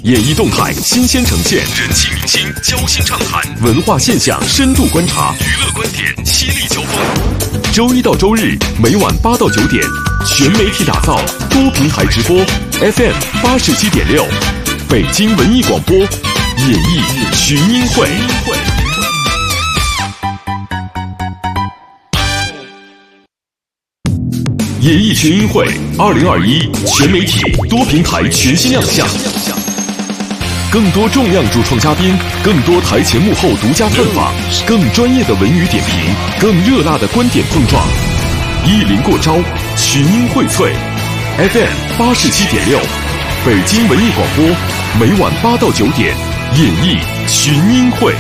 演艺动态新鲜呈现，人气明星交心畅谈，文化现象深度观察，娱乐观点犀利交锋。周一到周日每晚8到9点，全媒体打造，多平台直播 ，FM 87.6，北京文艺广播，演艺群英会。演艺群英会2021全媒体多平台全新亮相，更多重量主创嘉宾，更多台前幕后独家探访，更专业的文娱点评，更热辣的观点碰撞，一临过招，群英荟萃。FM 87.6，北京文艺广播，每晚8到9点，演艺群英会。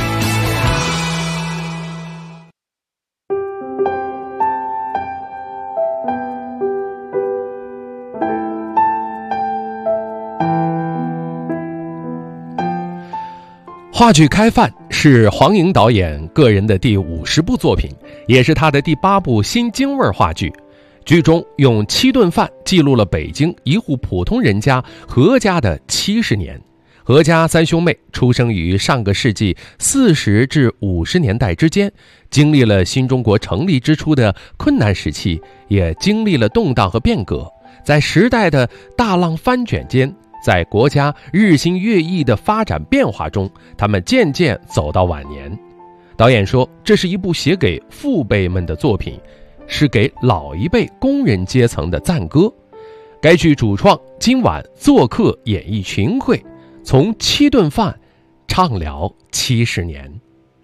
话剧《开饭》是黄莹导演个人的第50部作品，也是他的第8部新京味话剧。剧中用7顿饭记录了北京一户普通人家何家的70年。何家3兄妹出生于上个世纪40至50年代之间，经历了新中国成立之初的困难时期，也经历了动荡和变革。在时代的大浪翻卷间，在国家日新月异的发展变化中，他们渐渐走到晚年。导演说，这是一部写给父辈们的作品，是给老一辈工人阶层的赞歌。该剧主创今晚做客演艺群会，从7顿饭畅聊70年。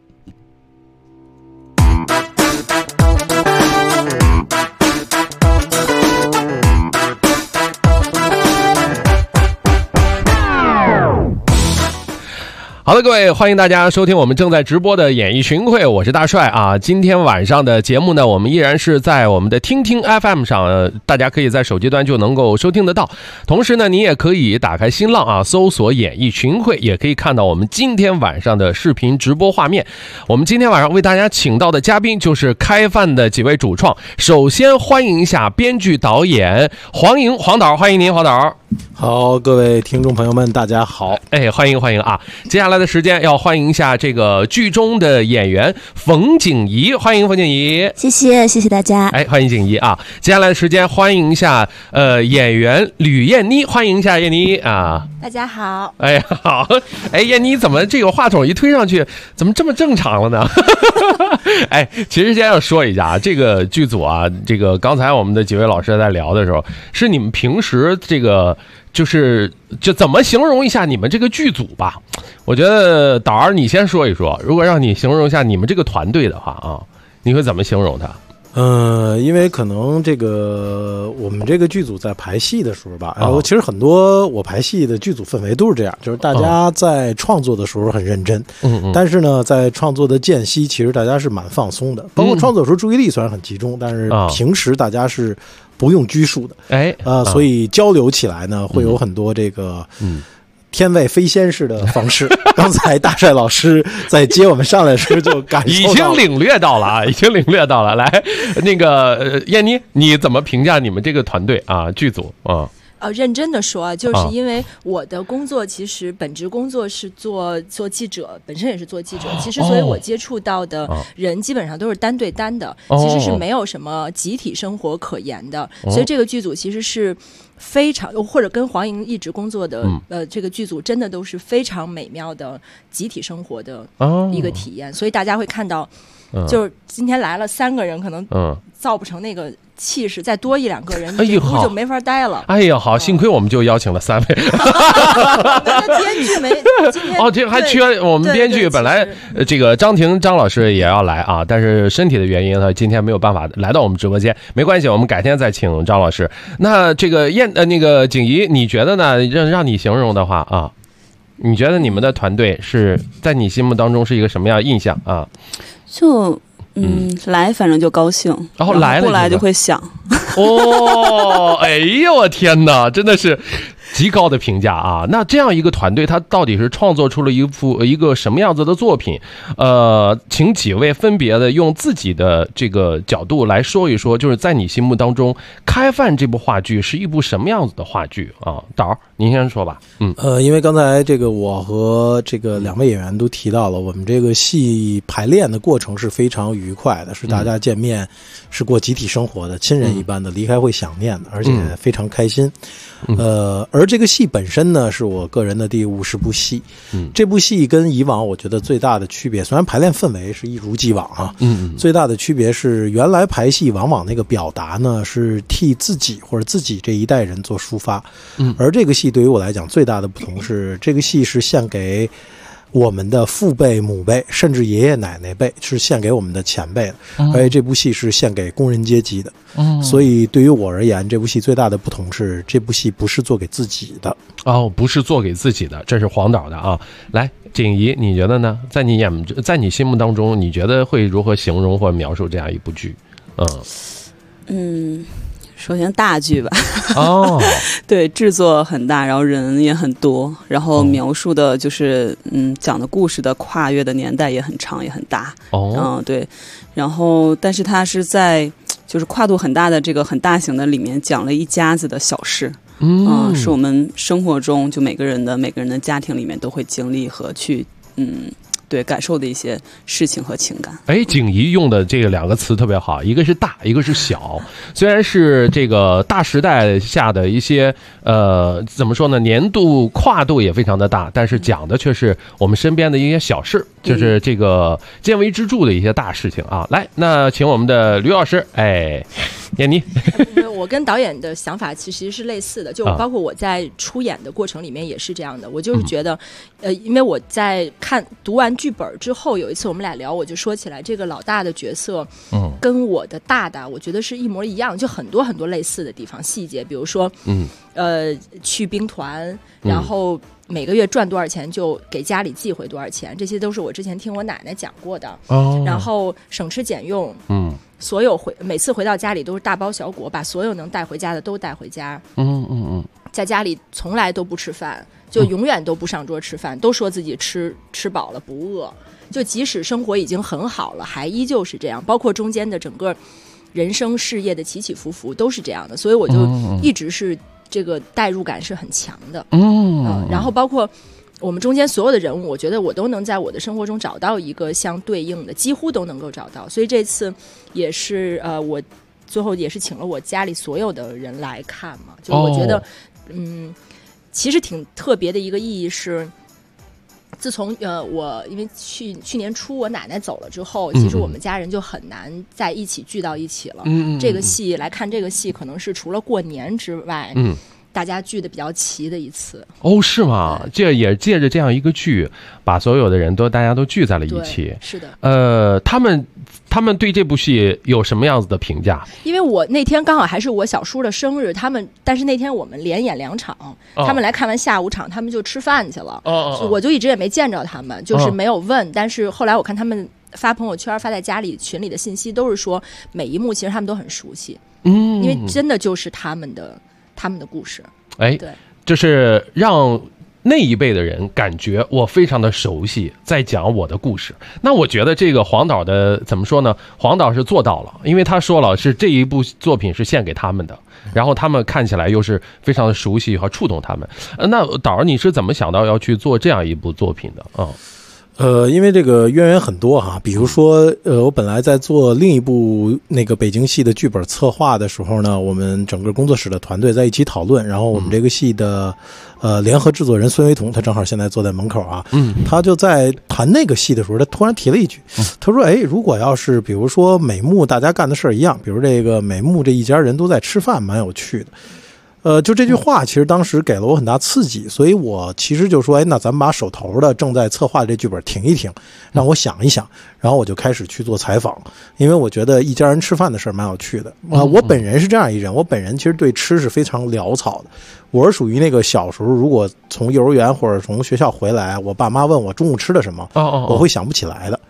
好的，各位，欢迎大家收听我们正在直播的演艺群会，我是大帅啊。今天晚上的节目呢，我们依然是在我们的听听 FM 上，大家可以在手机端就能够收听得到。同时呢，你也可以打开新浪啊，搜索演艺群会，也可以看到我们今天晚上的视频直播画面。我们今天晚上为大家请到的嘉宾就是开饭的几位主创。首先欢迎一下编剧导演黄莹，黄导，欢迎您，黄导。 好，各位听众朋友们，大家好。 欢迎欢迎啊！接下来的时间要欢迎一下这个剧中的演员冯景怡，欢迎冯景怡。 谢谢大家。 欢迎景怡啊！接下来的时间欢迎一下演员吕燕妮，欢迎一下燕妮啊！ 大家好。 好。燕妮怎么这个话筒一推上去，怎么这么正常了呢？其实先要说一下这个剧组啊，这个刚才我们的几位老师在聊的时候，是你们平时这个就怎么形容一下你们这个剧组吧？我觉得导儿你先说一说，如果让你形容一下你们这个团队的话啊，你会怎么形容它？ 因为可能这个我们这个剧组在排戏的时候吧，其实很多我排戏的剧组氛围都是这样，就是大家在创作的时候很认真，但是呢，在创作的间隙，其实大家是蛮放松的，包括创作的时候注意力虽然很集中，但是平时大家是不用拘束的，所以交流起来呢，会有很多这个天外飞仙式的方式。刚才大帅老师在接我们上来的时候就感受到已经领略到了啊，已经领略到了。来，那个燕妮，你怎么评价你们这个团队啊，剧组啊？ 认真的说啊，就是因为我的工作其实本职工作是做记者，本身也是做记者，其实所以我接触到的人基本上都是单对单的，其实是没有什么集体生活可言的，所以这个剧组其实是非常，或者跟黄莹一直工作的这个剧组真的都是非常美妙的集体生活的一个体验，所以大家会看到就是今天来了3个人，可能造不成那个气势，再多1-2个人，这屋就没法待了。 好，幸亏我们就邀请了3位。 编剧没今天这还缺我们编剧，本来这个张婷张老师也要来啊，但是身体的原因他今天没有办法来到我们直播间，没关系，我们改天再请张老师。那这个那个景怡，你觉得呢？让你形容的话啊，你觉得你们的团队是在你心目当中是一个什么样的印象啊？ 来反正就高兴，然后来了不来就会想。 哎呦我天哪，真的是极高的评价啊！那这样一个团队，他到底是创作出了一个什么样子的作品？请几位分别的用自己的这个角度来说一说，就是在你心目当中，《开饭》这部话剧是一部什么样子的话剧啊？导，您先说吧。 因为刚才这个我和这个两位演员都提到了，我们这个戏排练的过程是非常愉快的，是大家见面是过集体生活的，亲人一般的，离开会想念的，而且非常开心。而这个戏本身呢，是我个人的第50部戏。这部戏跟以往我觉得最大的区别，虽然排练氛围是一如既往啊，最大的区别是原来排戏往往那个表达呢是替自己或者自己这一代人做抒发，而这个戏对于我来讲最大的不同是，这个戏是献给我们的父辈、母辈，甚至爷爷奶奶辈，是献给我们的前辈的，而且这部戏是献给工人阶级的。所以对于我而言，这部戏最大的不同是，这部戏不是做给自己的。 不是做给自己的，这是黄导的啊。来，景怡，你觉得呢？在你心目当中，你觉得会如何形容或描述这样一部剧？ 首先大剧吧，对，制作很大，然后人也很多，然后描述的就是讲的故事的跨越的年代也很长也很大，对，然后但是它是在就是跨度很大的这个很大型的里面讲了一家子的小事，是我们生活中就每个人的家庭里面都会经历和去对感受的一些事情和情感。 景怡用的这个两个词特别好，一个是大，一个是小。虽然是这个大时代下的一些怎么说呢，年度跨度也非常的大，但是讲的却是我们身边的一些小事，就是这个见微知著的一些大事情啊。来，那请我们的吕老师，闫妮。 我跟导演的想法其实是类似的，就包括我在出演的过程里面也是这样的。我就是觉得因为我在读完剧本之后，有一次我们俩聊，我就说起来这个老大的角色跟我的大我觉得是一模一样，就很多很多类似的地方细节，比如说去兵团，然后每个月赚多少钱就给家里寄回多少钱，这些都是我之前听我奶奶讲过的。然后省吃俭用，所有每次回到家里都是大包小裹，把所有能带回家的都带回家。在家里从来都不吃饭，就永远都不上桌吃饭，都说自己吃饱了不饿，就即使生活已经很好了，还依旧是这样。包括中间的整个人生事业的起起伏伏都是这样的，所以我就一直是这个代入感是很强的。然后包括我们中间所有的人物，我觉得我都能在我的生活中找到一个相对应的，几乎都能够找到。所以这次也是我最后也是请了我家里所有的人来看嘛，就我觉得其实挺特别的一个意义是，自从我因为去年初我奶奶走了之后，其实我们家人就很难在一起聚到一起了。这个戏来看，这个戏可能是除了过年之外，大家聚的比较齐的一次。是吗？ 这也借着这样一个剧，把所有的人大家都聚在了一起。 是的。 他们对这部戏有什么样子的评价？ 因为我那天刚好还是我小叔的生日，但是那天我们连演2场，他们来看完下午场，他们就吃饭去了。我就一直也没见着他们，就是没有问。但是后来我看他们发朋友圈、发在家里群里的信息，都是说每一幕其实他们都很熟悉。因为真的就是他们的故事。对， 就是让那一辈的人感觉我非常的熟悉，在讲我的故事。那我觉得这个黄导的怎么说呢？黄导是做到了，因为他说了是这一部作品是献给他们的，然后他们看起来又是非常的熟悉和触动他们。那导你是怎么想到要去做这样一部作品的？ 因为这个渊源很多哈，比如说我本来在做另一部那个北京戏的剧本策划的时候呢，我们整个工作室的团队在一起讨论，然后我们这个戏的联合制作人孙维彤，他正好现在坐在门口啊，他就在谈那个戏的时候，他突然提了一句，他说如果要是比如说每幕大家干的事儿一样，比如这个每幕这一家人都在吃饭，蛮有趣的。就这句话其实当时给了我很大刺激，所以我其实就说那咱们把手头的正在策划的这剧本停一停，让我想一想，然后我就开始去做采访，因为我觉得一家人吃饭的事儿蛮有趣的。我本人是这样一人，我本人其实对吃是非常潦草的，我是属于那个小时候如果从幼儿园或者从学校回来，我爸妈问我中午吃的什么，我会想不起来的。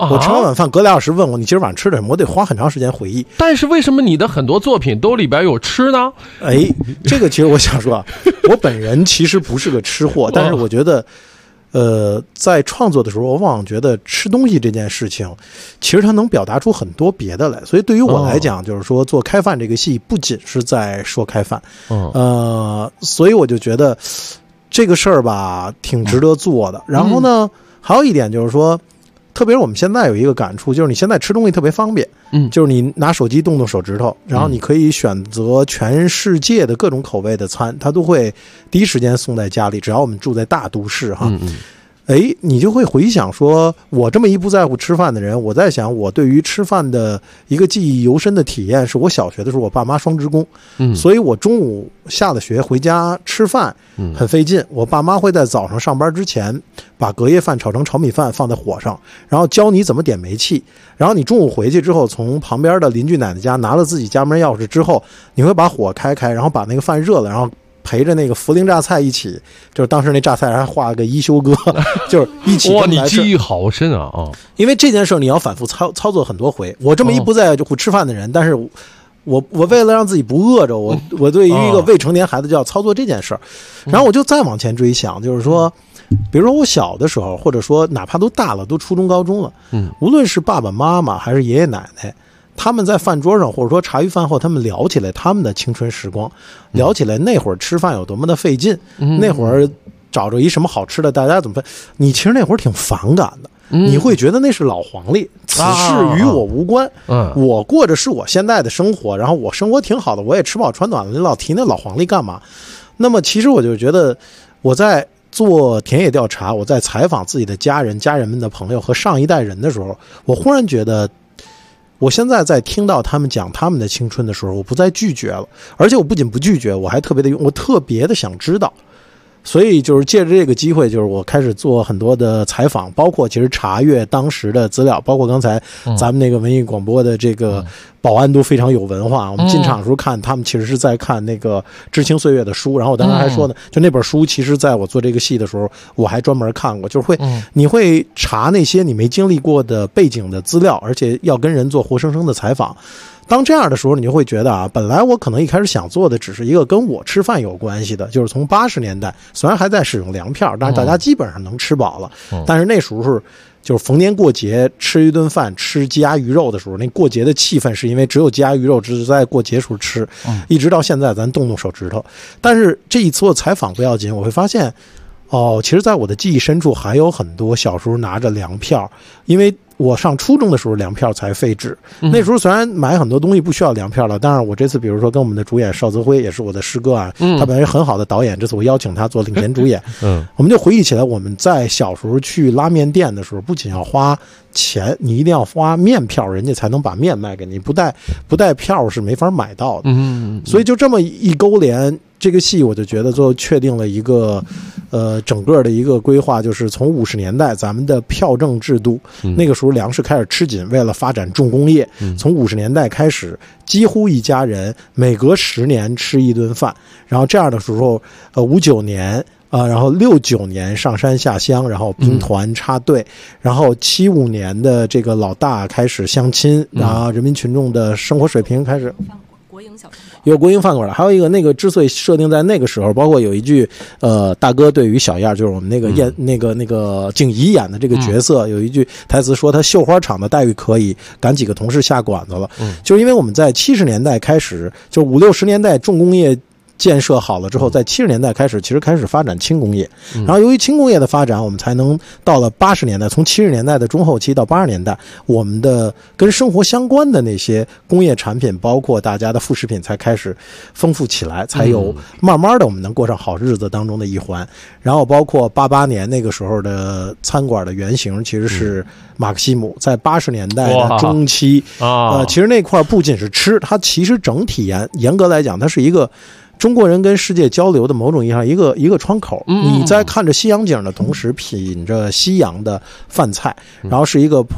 我吃完晚饭隔2小时问我你今儿晚上吃的什么，我得花很长时间回忆。 但是为什么你的很多作品都里边有吃呢？ 这个其实我想说啊，我本人其实不是个吃货，但是我觉得在创作的时候，我往往觉得吃东西这件事情，其实它能表达出很多别的来。所以对于我来讲，就是说做开饭这个戏，不仅是在说开饭，所以我就觉得这个事儿吧，挺值得做的。然后呢，还有一点就是说，特别是我们现在有一个感触，就是你现在吃东西特别方便，就是你拿手机动动手指头，然后你可以选择全世界的各种口味的餐，它都会第一时间送在家里。只要我们住在大都市哈，你就会回想说，我这么一不在乎吃饭的人，我在想我对于吃饭的一个记忆犹深的体验，是我小学的时候，我爸妈双职工，所以我中午下了学回家吃饭很费劲，我爸妈会在早上上班之前把隔夜饭炒成炒米饭放在火上，然后教你怎么点煤气，然后你中午回去之后，从旁边的邻居奶奶家拿了自己家门钥匙之后，你会把火开，然后把那个饭热了，然后陪着那个涪陵榨菜一起，就是当时那榨菜还画了个一休哥，就是一起。 哇，你记忆好深啊！ 因为这件事你要反复操作很多回。我这么一不在乎吃饭的人，但是我为了让自己不饿着，我对于一个未成年孩子就要操作这件事儿。然后我就再往前追想，就是说，比如说我小的时候，或者说哪怕都大了，都初中高中了，无论是爸爸妈妈还是爷爷奶奶，他们在饭桌上或者说茶余饭后，他们聊起来他们的青春时光，聊起来那会儿吃饭有多么的费劲，那会儿找着一什么好吃的大家怎么分，你其实那会儿挺反感的，你会觉得那是老黄历，此事与我无关，我过着是我现在的生活，然后我生活挺好的，我也吃饱穿暖了，你老提那老黄历干嘛？那么其实我就觉得我在做田野调查，我在采访自己的家人们的朋友和上一代人的时候，我忽然觉得我现在在听到他们讲他们的青春的时候，我不再拒绝了，而且我不仅不拒绝，我还特别的想知道。所以就是借着这个机会，就是我开始做很多的采访，包括其实查阅当时的资料，包括刚才咱们那个文艺广播的这个保安都非常有文化。我们进场的时候看，他们其实是在看那个《知青岁月》的书。然后我当时还说呢，就那本书，其实在我做这个戏的时候，我还专门看过，就是你会查那些你没经历过的背景的资料，而且要跟人做活生生的采访。当这样的时候，你就会觉得本来我可能一开始想做的只是一个跟我吃饭有关系的，就是从80年代，虽然还在使用粮票，但是大家基本上能吃饱了。但是那时候就是逢年过节吃一顿饭，吃鸡鸭鱼肉的时候，那过节的气氛是因为只有鸡鸭鱼肉只是在过节时候吃，一直到现在咱动手指头。但是这一次采访不要紧，我会发现其实在我的记忆深处还有很多小时候拿着粮票，因为我上初中的时候粮票才废止，那时候虽然买很多东西不需要粮票了，但是我这次比如说跟我们的主演邵泽辉，也是我的师哥啊，他本来是很好的导演，这次我邀请他做领衔主演，我们就回忆起来我们在小时候去拉面店的时候，不仅要花钱，你一定要花面票，人家才能把面卖给你，不带票是没法买到的。所以就这么一勾连，这个戏我就觉得最后确定了一个整个的一个规划，就是从50年代咱们的票证制度，那个时候粮食开始吃紧，为了发展重工业，从50年代开始，几乎一家人每隔10年吃一顿饭，然后这样的时候59年然后69年上山下乡，然后兵团插队，然后75年的这个老大开始相亲，然后人民群众的生活水平开始国营小饭馆， 有国营饭馆了。还有一个那个之所以设定在那个时候，包括有一句大哥对于小燕，就是我们那个那个景怡演的这个角色，有一句台词说他绣花厂的待遇可以赶几个同事下馆子了，就是因为我们在70年代开始，就50、60年代重工业建设好了之后，在70年代开始，其实开始发展轻工业，然后由于轻工业的发展，我们才能到了80年代，从70年代的中后期到80年代，我们的跟生活相关的那些工业产品，包括大家的副食品才开始丰富起来，才有慢慢的我们能过上好日子当中的一环。然后包括88年那个时候的餐馆的原型其实是马克西姆，在80年代的中期其实那块不仅是吃，它其实整体严格来讲，它是一个中国人跟世界交流的某种意义上一个窗口。你在看着西洋景的同时，品着西洋的饭菜，然后是一个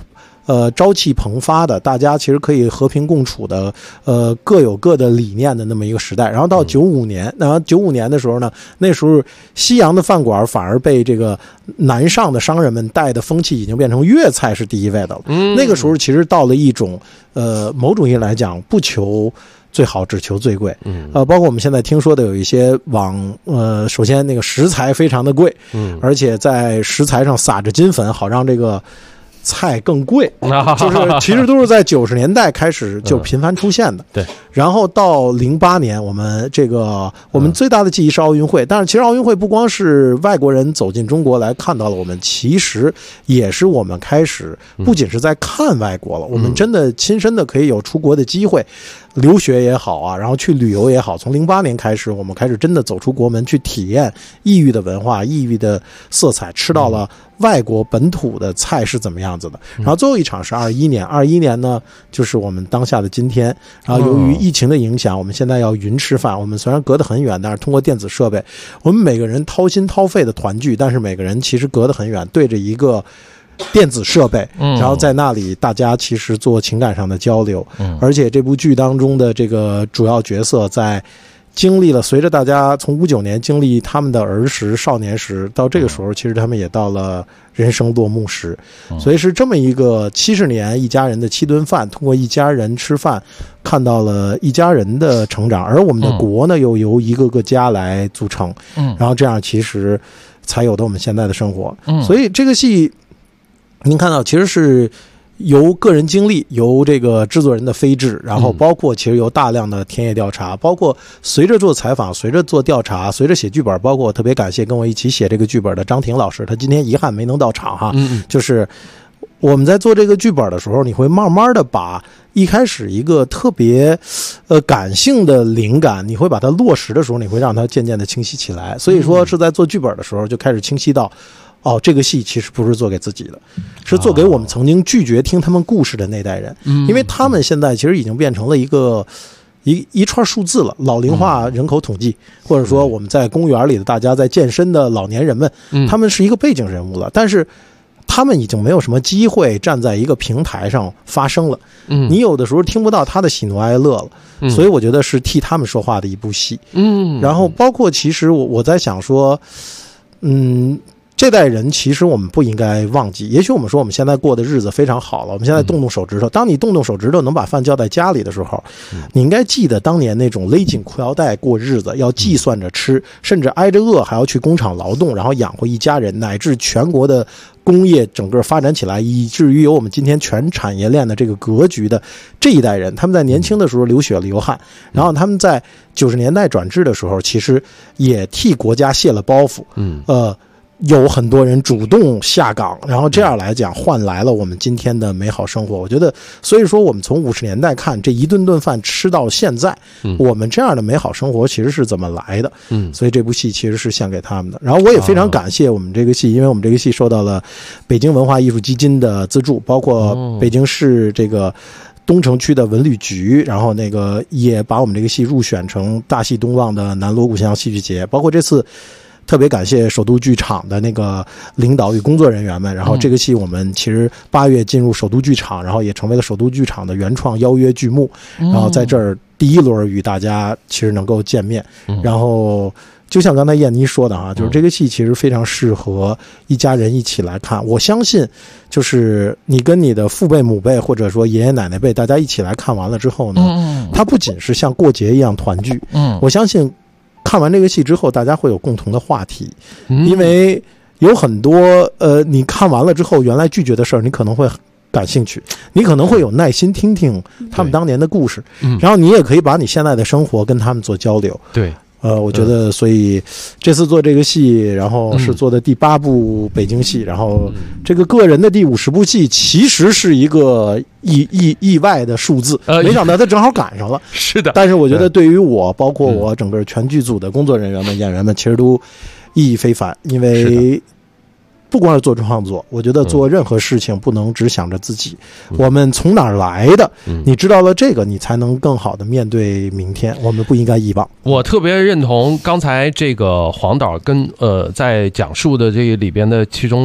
朝气蓬发的，大家其实可以和平共处的，各有各的理念的那么一个时代。然后到95年，然后95年的时候呢，那时候西洋的饭馆反而被这个南上的商人们带的风气已经变成粤菜是第一位的了。那个时候其实到了一种某种意义来讲，不求最好只求最贵，包括我们现在听说的有一些首先那个食材非常的贵，而且在食材上撒着金粉，好让这个菜更贵，就是其实都是在90年代开始就频繁出现的。 对， 然后到08年，我们最大的记忆是奥运会，但是其实奥运会不光是外国人走进中国来看到了我们，其实也是我们开始不仅是在看外国了，我们真的亲身的可以有出国的机会。留学也好啊，然后去旅游也好，从08年开始，我们开始真的走出国门去体验异域的文化、异域的色彩，吃到了外国本土的菜是怎么样子的。然后最后一场是21年，21年呢，就是我们当下的今天。然后由于疫情的影响，我们现在要云吃饭，我们虽然隔得很远，但是通过电子设备，我们每个人掏心掏肺的团聚，但是每个人其实隔得很远，对着一个电子设备，然后在那里大家其实做情感上的交流，而且这部剧当中的这个主要角色在经历了随着大家从59年经历他们的儿时少年时，到这个时候其实他们也到了人生落幕时，所以是这么一个70年一家人的7顿饭，通过一家人吃饭看到了一家人的成长，而我们的国呢又由一个个家来组成，然后这样其实才有的我们现在的生活。所以这个戏您看到其实是由个人经历，由这个制作人的飞智，然后包括其实由大量的田野调查，包括随着做采访，随着做调查，随着写剧本，包括我特别感谢跟我一起写这个剧本的张婷老师，他今天遗憾没能到场哈，就是我们在做这个剧本的时候，你会慢慢的把一开始一个特别感性的灵感，你会把它落实的时候，你会让它渐渐的清晰起来。所以说是在做剧本的时候就开始清晰到这个戏其实不是做给自己的，是做给我们曾经拒绝听他们故事的那代人，因为他们现在其实已经变成了一串数字了，老龄化人口统计，或者说我们在公园里的大家在健身的老年人们，他们是一个背景人物了，但是他们已经没有什么机会站在一个平台上发声了，你有的时候听不到他的喜怒哀乐了，所以我觉得是替他们说话的一部戏。然后包括其实我在想说，这代人其实我们不应该忘记，也许我们说我们现在过的日子非常好了，我们现在动动手指头，当你动动手指头能把饭叫在家里的时候，你应该记得当年那种勒紧裤腰带过日子，要计算着吃，甚至挨着饿还要去工厂劳动，然后养活一家人，乃至全国的工业整个发展起来，以至于有我们今天全产业链的这个格局的这一代人，他们在年轻的时候流血流汗，然后他们在90年代转制的时候其实也替国家卸了包袱，有很多人主动下岗，然后这样来讲换来了我们今天的美好生活。我觉得所以说我们从50年代看这一顿顿饭吃到现在，我们这样的美好生活其实是怎么来的，所以这部戏其实是献给他们的。然后我也非常感谢我们这个戏，因为我们这个戏受到了北京文化艺术基金的资助，包括北京市这个东城区的文旅局，然后那个也把我们这个戏入选成大戏东望的南锣鼓巷戏剧节，包括这次特别感谢首都剧场的那个领导与工作人员们，然后这个戏我们其实8月进入首都剧场，然后也成为了首都剧场的原创邀约剧目，然后在这儿第一轮与大家其实能够见面，然后就像刚才燕妮说的哈，就是这个戏其实非常适合一家人一起来看。我相信就是你跟你的父辈母辈或者说爷爷奶奶辈大家一起来看完了之后呢，它不仅是像过节一样团聚，我相信看完这个戏之后大家会有共同的话题，因为有很多你看完了之后原来拒绝的事儿你可能会感兴趣，你可能会有耐心听听他们当年的故事，然后你也可以把你现在的生活跟他们做交流。 对， 我觉得所以这次做这个戏，然后是做的第8部北京戏，然后这个个人的第50部戏其实是一个意外的数字，没想到他正好赶上了。 是的， 但是我觉得对于我，包括我整个全剧组的工作人员们、演员们，其实都意义非凡，因为不光是做创作，我觉得做任何事情不能只想着自己，我们从哪儿来的，你知道了这个，你才能更好的面对明天，我们不应该遗忘。 我特别认同刚才这个黄导跟在讲述的这里边的其中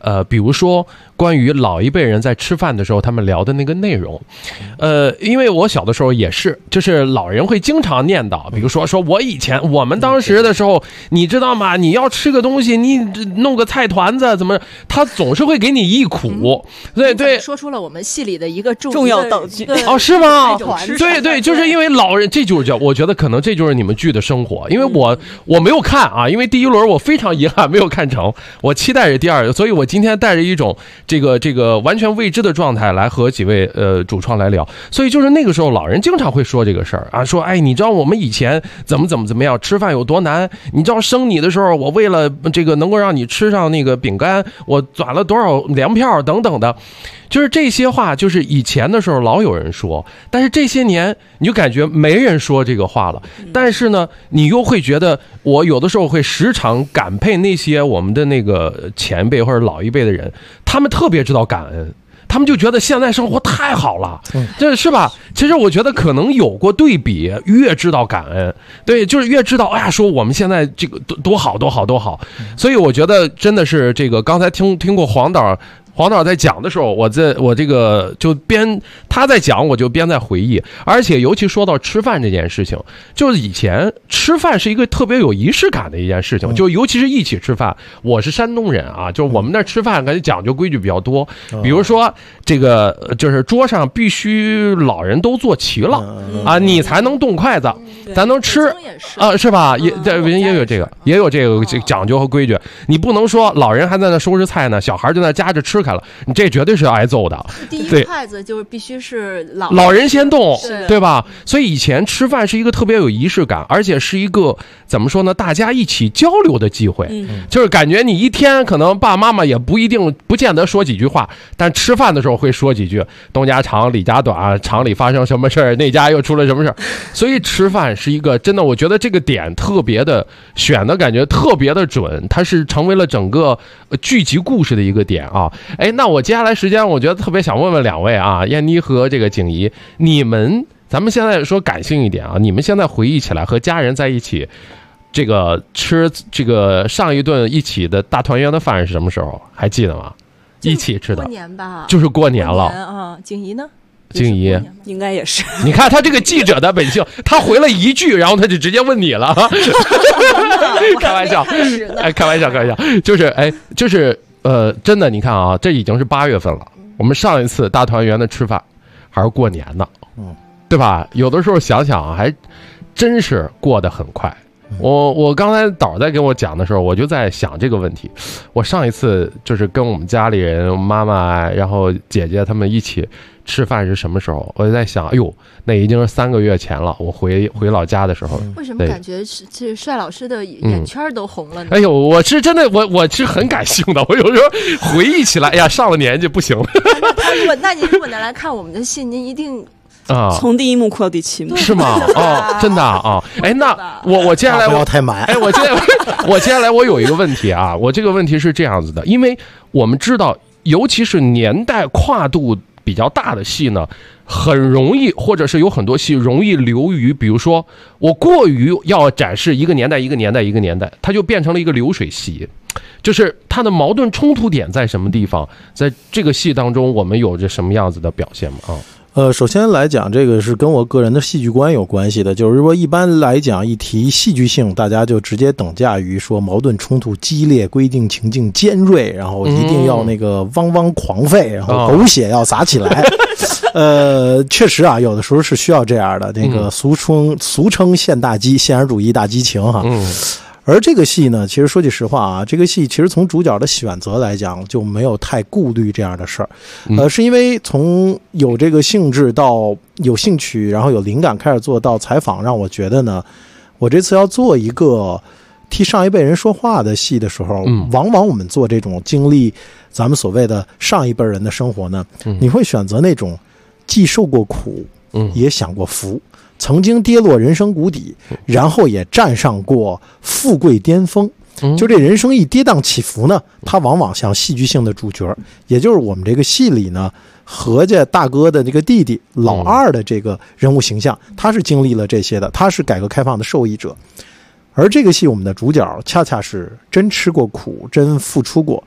比如说关于老一辈人在吃饭的时候他们聊的那个内容，因为我小的时候也是，就是老人会经常念叨，比如说我们当时的时候，你知道吗？你要吃个东西，你弄个菜团子怎么，他总是会给你忆苦。对， 说出了我们戏里的一个重要道具哦，是吗？对，就是因为老人，这就是我觉得可能这就是你们剧的生活，因为我没有看啊，因为第一轮我非常遗憾没有看成，我期待着第二，所以我今天带着一种这个完全未知的状态来和几位主创来聊，所以就是那个时候老人经常会说这个事儿啊，说哎，你知道我们以前怎么样吃饭有多难？你知道生你的时候，我为了这个能够让你吃上那个饼干，我攒了多少粮票等等的，就是这些话，就是以前的时候老有人说，但是这些年你就感觉没人说这个话了。但是呢，你又会觉得，我有的时候会时常感佩那些我们的那个前辈或者老一辈的人，他们特别知道感恩。他们就觉得现在生活太好了，这是吧？其实我觉得可能有过对比，越知道感恩，对，就是越知道，哎呀，说我们现在这个多好。所以我觉得真的是这个，刚才听过黄导在讲的时候，我这个就边他在讲，我就边在回忆。而且尤其说到吃饭这件事情，就是以前吃饭是一个特别有仪式感的一件事情，就尤其是一起吃饭。我是山东人啊，就是我们那吃饭感觉讲究规矩比较多，比如说这个就是桌上必须老人都坐齐了啊，你才能动筷子，咱能吃啊，是吧？也有这个讲究和规矩，你不能说老人还在那收拾菜呢，小孩就在夹着吃开了，你这绝对是要挨揍的。 第一筷子就是必须是老人先动，对吧？所以以前吃饭是一个特别有仪式感，而且是一个怎么说呢？大家一起交流的机会，就是感觉你一天可能爸爸妈妈也不见得说几句话，但吃饭的时候会说几句东家长李家短，厂里发生什么事儿，那家又出了什么事儿。所以吃饭是一个真的，我觉得这个点特别的选的感觉特别的准，它是成为了整个剧集故事的一个点啊。哎，那我接下来时间，我觉得特别想问问两位啊，燕妮和这个景怡，咱们现在说感性一点啊，你们现在回忆起来和家人在一起，这个吃这个上一顿一起的大团圆的饭是什么时候？还记得吗？一起吃的， 过年吧， 就是过年了啊。景怡呢？ 静怡应该也是， 你看他这个记者的本性，他回了一句，然后他就直接问你了。开玩笑，开玩笑，就是真的，你看啊，这已经是8月份了，我们上一次大团圆的吃饭还是过年呢，对吧？有的时候想想啊，还真是过得很快。我刚才导在跟我讲的时候，我就在想这个问题。我上一次就是跟我们家里人，妈妈，然后姐姐他们一起吃饭是什么时候？我就在想，哎呦，那已经是3个月前了。我回老家的时候， 为什么感觉是帅老师的眼圈都红了呢？ 哎呦，我是真的，我是很感性的。我有时候回忆起来，哎呀，上了年纪不行了。 那您如果来看我们的戏，您一定。 从第1幕哭到第7幕是吗？哦，真的啊！哎，那我接下来不要太满。 哎，我接下来我有一个问题啊，我这个问题是这样子的，因为我们知道，尤其是年代跨度比较大的戏呢，很容易，或者是有很多戏容易流于，比如说我过于要展示一个年代，它就变成了一个流水席。就是它的矛盾冲突点在什么地方？在这个戏当中，我们有着什么样子的表现吗？ 首先来讲，这个是跟我个人的戏剧观有关系的。就是说，一般来讲，一提戏剧性，大家就直接等价于说矛盾冲突激烈、规定情境尖锐，然后一定要那个汪汪狂吠，然后狗血要撒起来。确实啊，有的时候是需要这样的。那个俗称现大激，现实主义大激情哈。而这个戏呢，其实说句实话啊，这个戏其实从主角的选择来讲就没有太顾虑这样的事儿，是因为从有这个兴致到有兴趣，然后有灵感开始做到采访，让我觉得呢，我这次要做一个替上一辈人说话的戏的时候，往往我们做这种经历咱们所谓的上一辈人的生活呢，你会选择那种既受过苦，也享过福。曾经跌落人生谷底，然后也站上过富贵巅峰。就这人生一跌宕起伏呢，他往往像戏剧性的主角，也就是我们这个戏里呢，何家大哥的这个弟弟老二的这个人物形象，他是经历了这些的，他是改革开放的受益者。而这个戏我们的主角恰恰是真吃过苦，真付出过。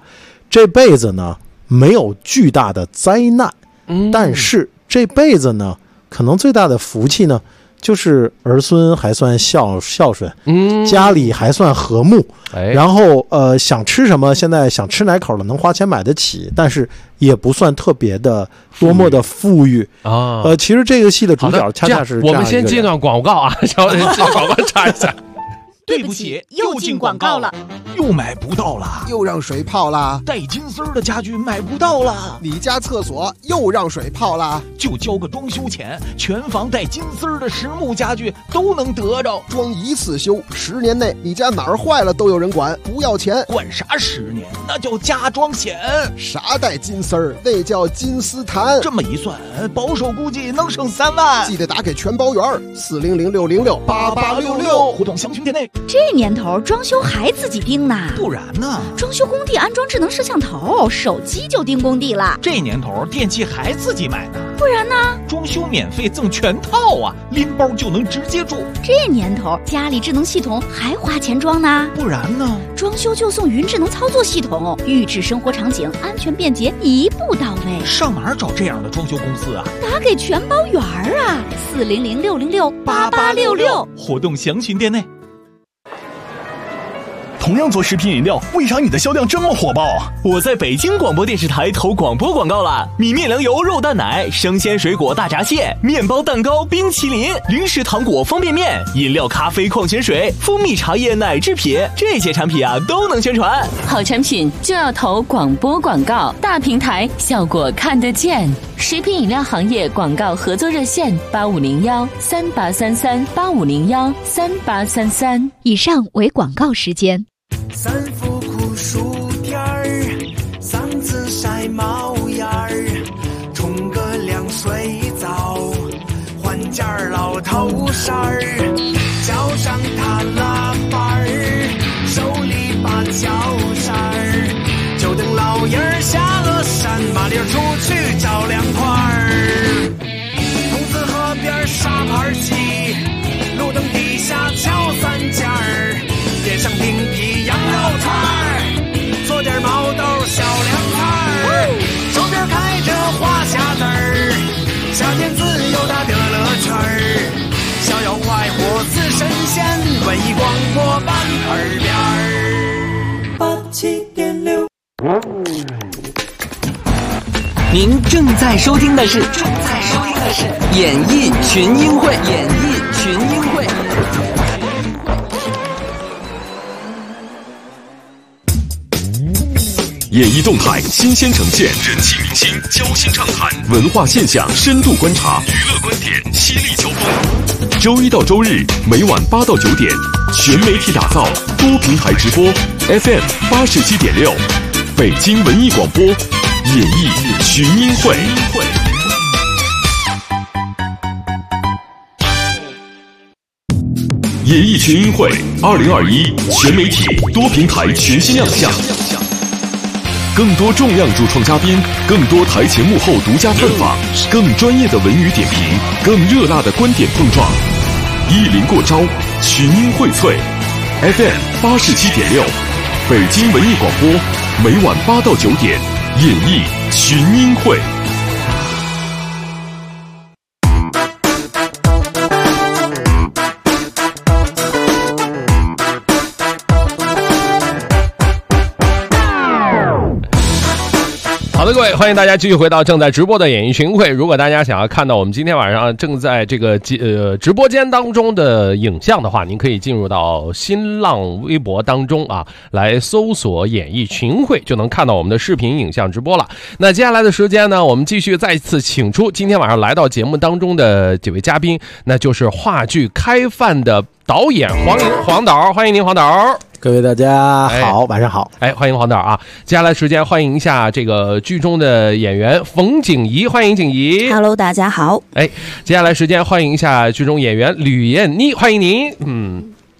这辈子呢没有巨大的灾难，但是这辈子呢可能最大的福气呢就是儿孙还算孝顺，家里还算和睦，然后想吃什么现在想吃哪口了能花钱买得起，但是也不算特别的多么的富裕啊。其实这个戏的主角恰恰是这样一个人。 我们先进段广告啊，广告插一下。 对不起，又进广告了， 又买不到了， 又让水泡了， 带金丝的家具买不到了， 你家厕所又让水泡了， 就交个装修钱，全房带金丝的实木家具都能得着， 装一次修，10年内你家哪儿坏了都有人管，不要钱。 管啥10年？那叫加装险。 啥带金丝儿？那叫金丝檀。 这么一算，保守估计能省3万。 记得打给全包员，400-606-8866， 互动详询店内。 这年头装修还自己盯呢？ 不然呢？ 装修工地安装智能摄像头，手机就盯工地了。 这年头电器还自己买呢？ 不然呢？ 装修免费赠全套啊，拎包就能直接住。 这年头家里智能系统还花钱装呢？ 不然呢？ 装修就送云智能操作系统，预制生活场景，安全便捷，一步到位。 上哪儿找这样的装修公司啊？ 打给全包员啊，400-606-8866， 活动详询店内。 同样做食品饮料，为啥你的销量这么火爆？ 我在北京广播电视台投广播广告了，米面粮油肉蛋奶，生鲜水果大闸蟹，面包蛋糕冰淇淋，零食糖果方便面，饮料咖啡矿泉水，蜂蜜茶叶奶制品，这些产品啊都能宣传。 好产品就要投广播广告，大平台效果看得见。食品饮料行业广告合作热线8501-3833-8501-3833。 以上为广告时间。 三伏酷暑天儿，嗓子晒冒烟儿，冲个凉水澡，换件老头衫儿，脚上踏拉板儿，手里把脚扇儿，就等老爷儿下了山，麻溜出去找凉快儿。筒子河边沙盘鸡，路灯底下敲3件儿，点上冰皮羊肉串儿，做点毛豆小凉菜儿，手边开着花匣子儿，夏天自由的乐圈儿，逍遥快活似神仙，文艺广播伴耳边儿。87.6。 您正在收听的是演艺群英会。 演艺动态新鲜呈现，人气明星交心畅谈，文化现象深度观察，娱乐观点犀利交锋。周一到周日每晚8到9点，全媒体打造，多平台直播 ，FM 87.6，北京文艺广播，演艺群英会。演艺群英会2021全媒体多平台全新亮相。更多重量主创嘉宾，更多台前幕后独家采访，更专业的文娱点评，更热辣的观点碰撞。意林过招，群英荟萃。FM 87.6，北京文艺广播，每晚8到9点，演艺群英会。 好的，各位，欢迎大家继续回到正在直播的演艺群会。如果大家想要看到我们今天晚上正在这个直播间当中的影像的话，您可以进入到新浪微博当中啊，来搜索演艺群会，就能看到我们的视频影像直播了。那接下来的时间呢，我们继续再次请出今天晚上来到节目当中的几位嘉宾，那就是话剧《开饭》的导演黄导，欢迎您，黄导。 各位大家好，晚上好。 欢迎黄导啊！接下来时间欢迎一下这个剧中的演员冯景怡，欢迎景怡。 Hello， 大家好。 接下来时间欢迎一下剧中演员吕燕妮，欢迎您。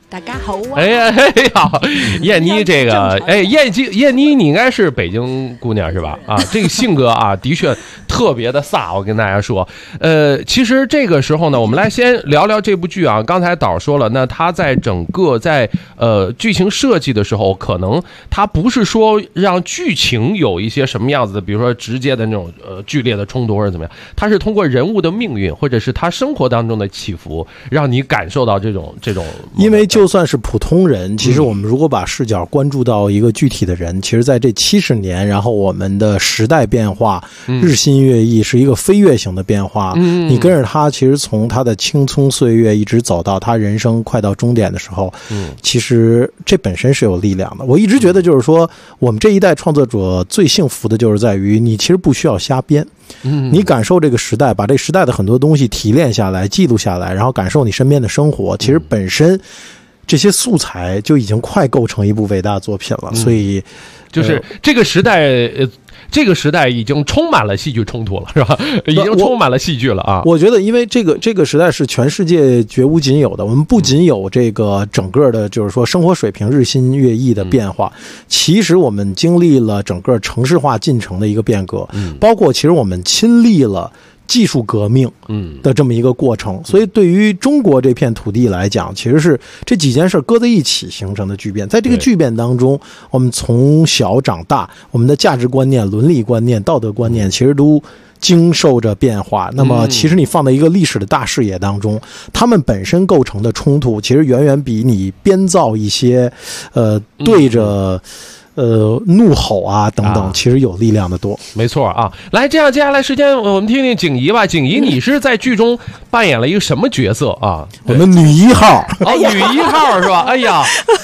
大家好啊！ 哎呀，好，燕妮这个，哎，燕妮，你应该是北京姑娘是吧？啊，这个性格啊，的确特别的飒。我跟大家说，其实这个时候呢，我们来先聊聊这部剧啊。刚才导说了，那它在整个剧情设计的时候，可能它不是说让剧情有一些什么样子的，比如说直接的那种剧烈的冲突或者怎么样，它是通过人物的命运或者是他生活当中的起伏，让你感受到这种。 因为就算是普通人，其实我们如果把视角关注到一个具体的人，其实在这70年，然后我们的时代变化，日新月异，是一个飞跃型的变化。你跟着他，其实从他的青葱岁月一直走到他人生快到终点的时候，其实这本身是有力量的。我一直觉得就是说，我们这一代创作者最幸福的就是在于你其实不需要瞎编。你感受这个时代，把这时代的很多东西提炼下来、记录下来，然后感受你身边的生活，其实本身这些素材就已经快构成一部伟大作品了。所以就是这个时代已经充满了戏剧冲突了，是吧？已经充满了戏剧了啊！ 我觉得，因为这个时代是全世界绝无仅有的。我们不仅有这个整个的，就是说生活水平日新月异的变化，其实我们经历了整个城市化进程的一个变革，包括其实我们亲历了技术革命的这么一个过程。所以对于中国这片土地来讲，其实是这几件事搁在一起形成的巨变。在这个巨变当中，我们从小长大，我们的价值观念、伦理观念、道德观念其实都经受着变化。那么其实你放在一个历史的大视野当中，他们本身构成的冲突其实远远比你编造一些对着怒吼啊等等，其实有力量的多。 没错啊。来，这样接下来时间我们听听景怡吧。景怡，你是在剧中扮演了一个什么角色啊？ 我们女1号。 女1号是吧？哎呀，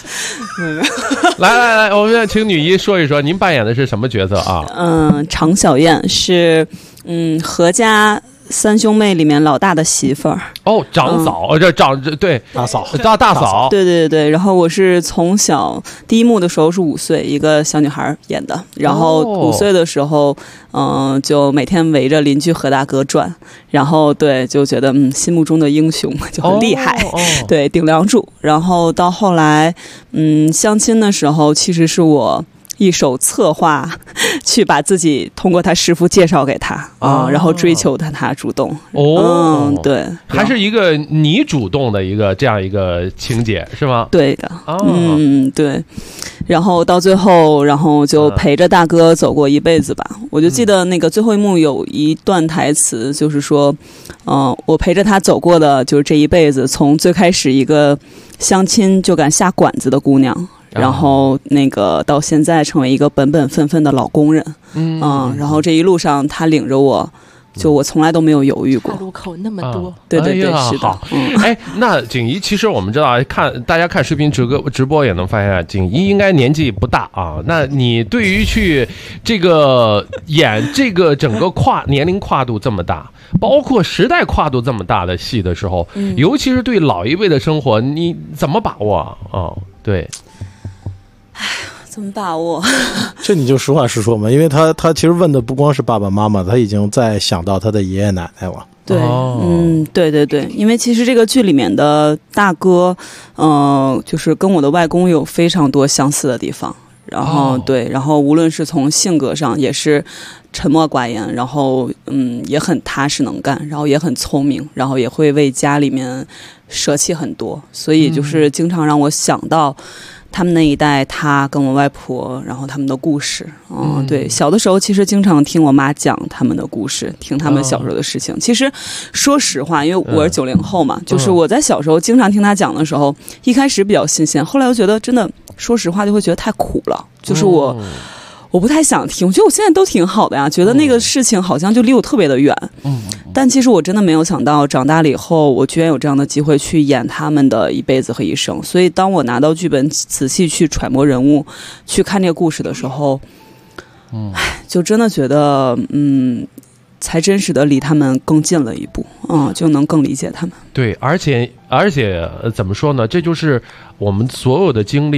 来，我们请女一说一说，您扮演的是什么角色啊？ 常小燕是何家3兄妹里面老大的媳妇儿。 长嫂，对，大嫂， 对。然后我是从小第一幕的时候是5岁，一个小女孩演的。然后5岁的时候，就每天围着邻居何大哥转，然后对，就觉得心目中的英雄就很厉害，对，顶梁柱。然后到后来，相亲的时候，其实是我一手策划去把自己通过他师傅介绍给他然后追求他主动对， 还是一个你主动的一个这样一个情节是吗？ 对的对。然后到最后，然后就陪着大哥走过一辈子吧。我就记得那个最后一幕有一段台词，就是说我陪着他走过的就是这一辈子，从最开始一个相亲就敢下馆子的姑娘，然后那个到现在成为一个本本分分的老工人，然后这一路上他领着我，就我从来都没有犹豫过。 路口那么多， 对，是的。 那景怡，其实我们知道，大家看视频直播也能发现，景怡应该年纪不大啊。那你对于去这个演这个整个年龄跨度这么大，包括时代跨度这么大的戏的时候，尤其是对老一辈的生活，你怎么把握啊？对。 怎么把握？ 这你就实话实说嘛，因为他其实问的不光是爸爸妈妈，他已经在想到他的爷爷奶奶了。 对，对，因为其实这个剧里面的大哥，就是跟我的外公有非常多相似的地方。然后对，然后无论是从性格上也是沉默寡言，然后也很踏实能干，然后也很聪明，然后也会为家里面舍弃很多，所以就是经常让我想到他们那一代，他跟我外婆，然后他们的故事。对，小的时候其实经常听我妈讲他们的故事，听他们小时候的事情。其实说实话，因为我是90后嘛，就是我在小时候经常听他讲的时候，一开始比较新鲜，后来我觉得真的，说实话就会觉得太苦了，就是我不太想听。我觉得我现在都挺好的呀，觉得那个事情好像就离我特别的远。但其实我真的没有想到，长大了以后，我居然有这样的机会去演他们的一辈子和一生。所以当我拿到剧本，仔细去揣摩人物，去看这个故事的时候，就真的觉得，才真实的离他们更近了一步，就能更理解他们。 对，而且怎么说呢？这就是我们所有的经历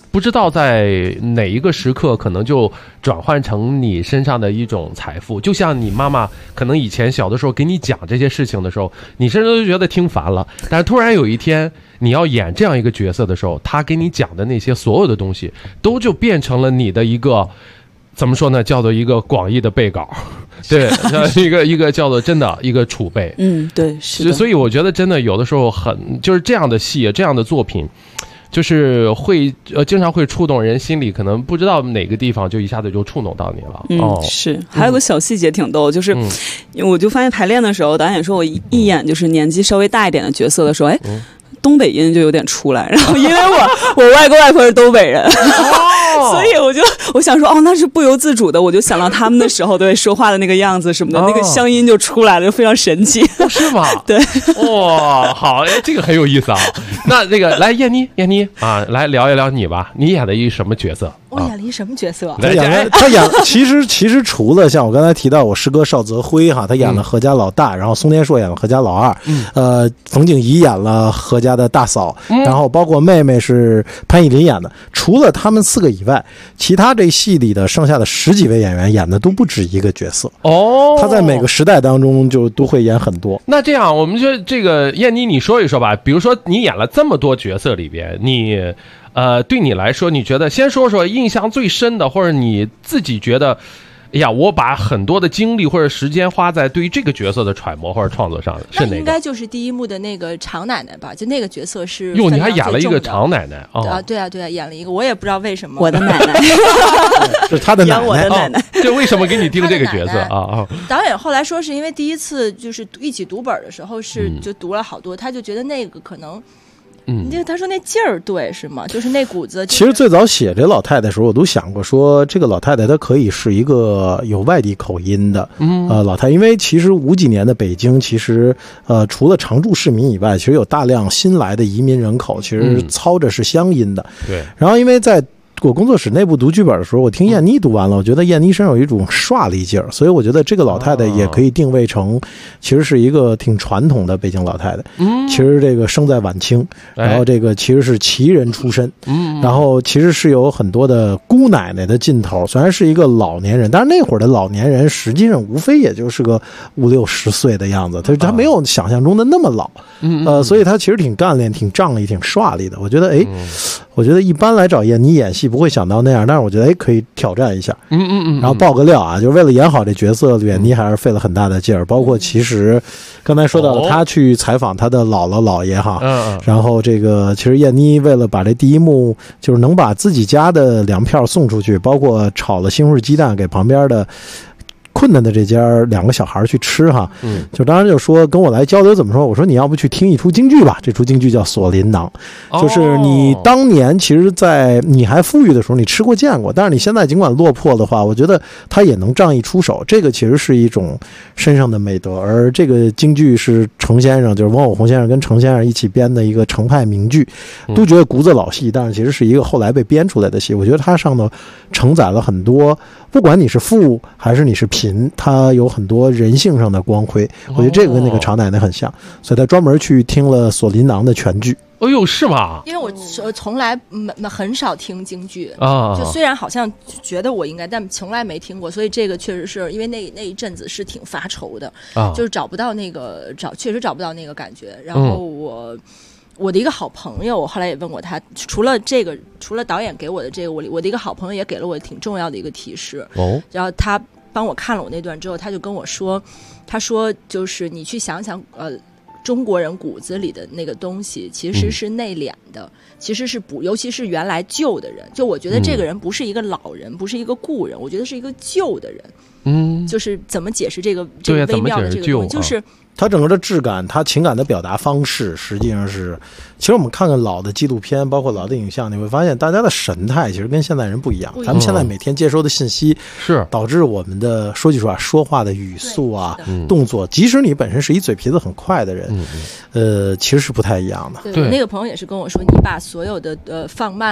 不知道在哪一个时刻可能就转换成你身上的一种财富。就像你妈妈可能以前小的时候给你讲这些事情的时候，你甚至都觉得听烦了，但是突然有一天你要演这样一个角色的时候，她给你讲的那些所有的东西都就变成了你的一个怎么说呢，叫做一个广义的背稿，对，一个叫做真的一个储备。 对，是的。 所以我觉得真的有的时候就是这样的戏，这样的作品，就是会经常会触动人心里，可能不知道哪个地方就一下子就触动到你了。 是，还有个小细节挺逗，就是我就发现排练的时候，导演说我一演就是年纪稍微大一点的角色的时候，东北音就有点出来，然后因为我外公外婆是东北人，所以我想说那是不由自主的，我就想到他们的时候对说话的那个样子什么的，那个乡音就出来了，就非常神奇。 是吗？ 对， 哇，好，这个很有意思啊。那这个来燕妮啊，来聊一聊你吧，你演的一什么角色？ 我演了一什么角色？ 他演其实除了像我刚才提到我师哥邵泽辉哈，他演了何家老大，然后宋天硕演了何家老二，冯景怡演了何家的大嫂，然后包括妹妹是潘艺林演的。除了他们4个以外，其他这戏里的剩下的10几位演员演的都不止一个角色。他在每个时代当中就都会演很多。 那这样我们就这个燕妮，你说一说吧，比如说你演了这么多角色里边，你对你来说，你觉得先说说印象最深的，或者你自己觉得哎呀，我把很多的精力或者时间花在对于这个角色的揣摩或者创作上，是哪个？ 那应该就是第一幕的那个常奶奶吧，就那个角色是哟，你还演了一个常奶奶对啊，演了一个，我也不知道为什么， 我的奶奶是他的奶奶， 我的奶奶， 这为什么给你定这个角色啊？ 导演后来说是因为第一次就是一起读本的时候就读了好多，他就觉得那个可能。他说那劲儿对是吗？就是那股子、 其实最早写这老太太的时候，我都想过说，这个老太太她可以是一个有外地口音的老太太，因为其实50几年的北京，其实除了常住市民以外，其实有大量新来的移民人口，其实操着是乡音的。 对。 然后因为在我工作室内部读剧本的时候，我听燕妮读完了，我觉得燕妮身上有一种耍力劲儿，所以我觉得这个老太太也可以定位成，其实是一个挺传统的北京老太太。其实这个生在晚清，然后这个其实是旗人出身，然后其实是有很多的姑奶奶的劲头，虽然是一个老年人，但是那会儿的老年人实际上无非也就是个50、60岁的样子，他没有想象中的那么老，所以他其实挺干练、挺仗义、挺耍力的。我觉得我觉得一般来找燕妮演戏不会想到那样，但是我觉得可以挑战一下。然后爆个料啊，就是为了演好这角色，燕妮还是费了很大的劲儿。包括其实刚才说到了，他去采访他的姥姥姥爷哈，然后这个其实燕妮为了把这第一幕就是能把自己家的粮票送出去，包括炒了西红柿鸡蛋给旁边的困难的这家2个小孩去吃哈，就当时就说跟我来交流怎么说，我说你要不去听一出京剧吧，这出京剧叫《锁麟囊》，就是你当年其实在你还富裕的时候你吃过见过，但是你现在尽管落魄的话，我觉得他也能仗义出手，这个其实是一种身上的美德。而这个京剧是程先生，就是汪有红先生跟程先生一起编的一个程派名剧，都觉得骨子老戏，但是其实是一个后来被编出来的戏。我觉得它上头承载了很多，不管你是富还是你是贫，它有很多人性上的光辉。我觉得这个跟那个常奶奶很像，所以他专门去听了《锁麟囊》的全剧。 哎呦，是吗？ 因为我从来很少听京剧啊，就虽然好像觉得我应该，但从来没听过，所以这个确实是因为那一阵子是挺发愁的啊，就是找不到那个确实找不到那个感觉。然后我的一个好朋友，我后来也问过他，除了导演给我的这个，我的一个好朋友也给了我挺重要的一个提示。然后他帮我看了我那段之后，他就跟我说，他说就是你去想想，中国人骨子里的那个东西其实是内敛的，其实是尤其是原来旧的人，就我觉得这个人不是一个老人，不是一个故人，我觉得是一个旧的人。就是怎么解释这个微妙的这个东西，就是它整个的质感，它情感的表达方式，实际上是，其实我们看看老的纪录片，包括老的影像，你会发现大家的神态其实跟现代人不一样。咱们现在每天接收的信息是导致我们的说句实话，说话的语速啊、动作，即使你本身是一嘴皮子很快的人，其实是不太一样的。 对，那个朋友也是跟我说，你把所有的放慢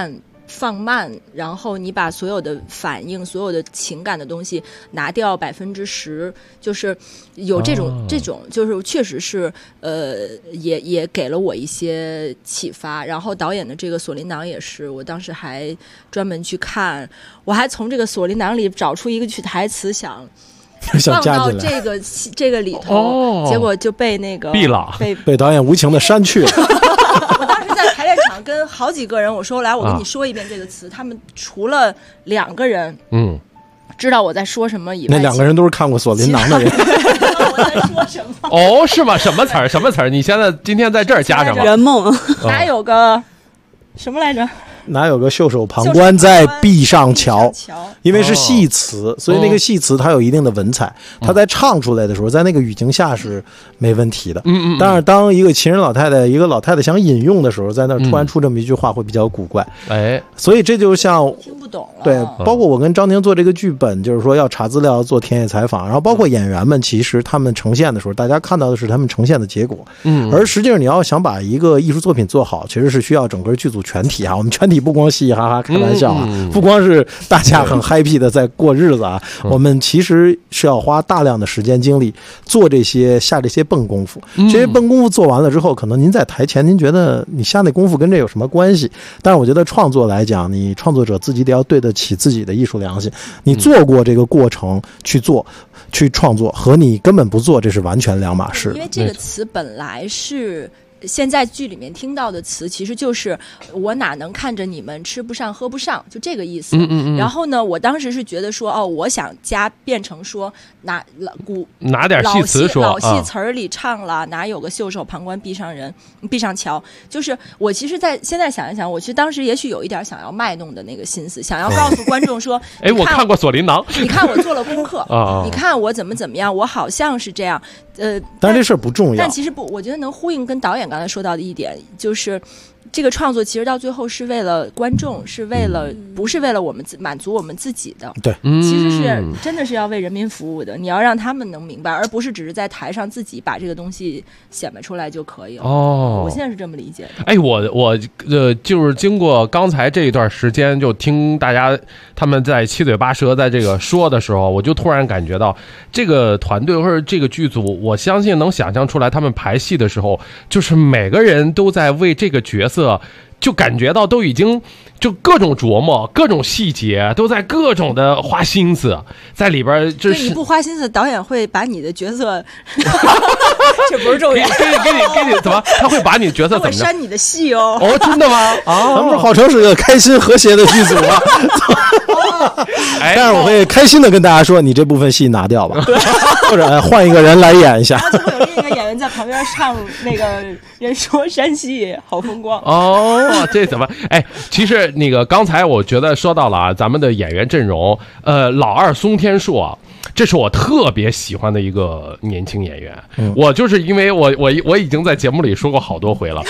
放慢，然后你把所有的反应、所有的情感的东西拿掉10%，就是有这种，就是确实是也给了我一些启发。然后导演的这个《锁麟囊》也是，我当时还专门去看，我还从这个《锁麟囊》里找出一个句台词想放到这个里头，结果就被那个被导演无情的删去了。 我当时在排练场跟好几个人我说，来，我跟你说一遍这个词，他们除了2个人知道我在说什么以外， 那2个人都是看过《锁麟囊》的人。 我在说什么？ 是吗？什么词儿？什么词儿？你现在今天在这儿加什么？ 圆梦。 哪有个什么来着？ 哪有个袖手旁观在壁上瞧？因为是戏词，所以那个戏词它有一定的文采，它在唱出来的时候，在那个语境下是没问题的。但是当一个秦人老太太，一个老太太想引用的时候，在那儿突然出这么一句话，会比较古怪。所以这就像听不懂了。 对，包括我跟张婷做这个剧本，就是说要查资料、做田野采访，然后包括演员们，其实他们呈现的时候，大家看到的是他们呈现的结果。而实际上你要想把一个艺术作品做好，其实是需要整个剧组全体我们全体不光嘻嘻哈哈开玩笑不光是大家很 happy 的在过日子我们其实是要花大量的时间精力做下这些笨功夫。这些笨功夫做完了之后，可能您在台前您觉得你下那功夫跟这有什么关系？但是我觉得创作来讲，你创作者自己得要对得起自己的艺术良心。你做过这个过程去创作，和你根本不做，这是完全两码事。 因为这个词本来是现在剧里面听到的词，其实就是我哪能看着你们吃不上喝不上，就这个意思。然后呢，我当时是觉得说，我想变成说拿点戏词说， 老戏词儿里唱了，哪有个袖手旁观壁上瞧。就是我其实现在想一想，我其实当时也许有一点想要卖弄的那个心思，想要告诉观众说， 我看过《锁麟囊》， 你看我做了功课你看我怎么样，我好像是这样。 但这事儿不重要。 但其实不，我觉得能呼应跟导演刚才说到的一点，就是这个创作其实到最后是为了观众，不是为了我们满足我们自己的。 对， 其实是真的是要为人民服务的。你要让他们能明白，而不是只是在台上自己把这个东西显摆出来就可以了。我现在是这么理解的。 我就是经过刚才这一段时间，就听大家他们在七嘴八舌在这个说的时候，我就突然感觉到这个团队或者这个剧组，我相信能想象出来，他们排戏的时候，就是每个人都在为这个角色，就感觉到都已经就各种琢磨，各种细节都在各种的花心思在里边。 对，你不花心思，导演会把你的角色这不是重点， 给你怎么？他会把你角色怎么着？ 会删你的戏真的吗？ 咱们号称是个开心和谐的剧组但是我会开心的跟大家说，你这部分戏拿掉吧，或者换一个人来演一下。 就会有另一个演员在旁边唱那个人说山戏好风光。 这怎么？其实那个刚才我觉得说到了咱们的演员阵容，老二松天硕，这是我特别喜欢的一个年轻演员。我就是因为我已经在节目里说过好多回了，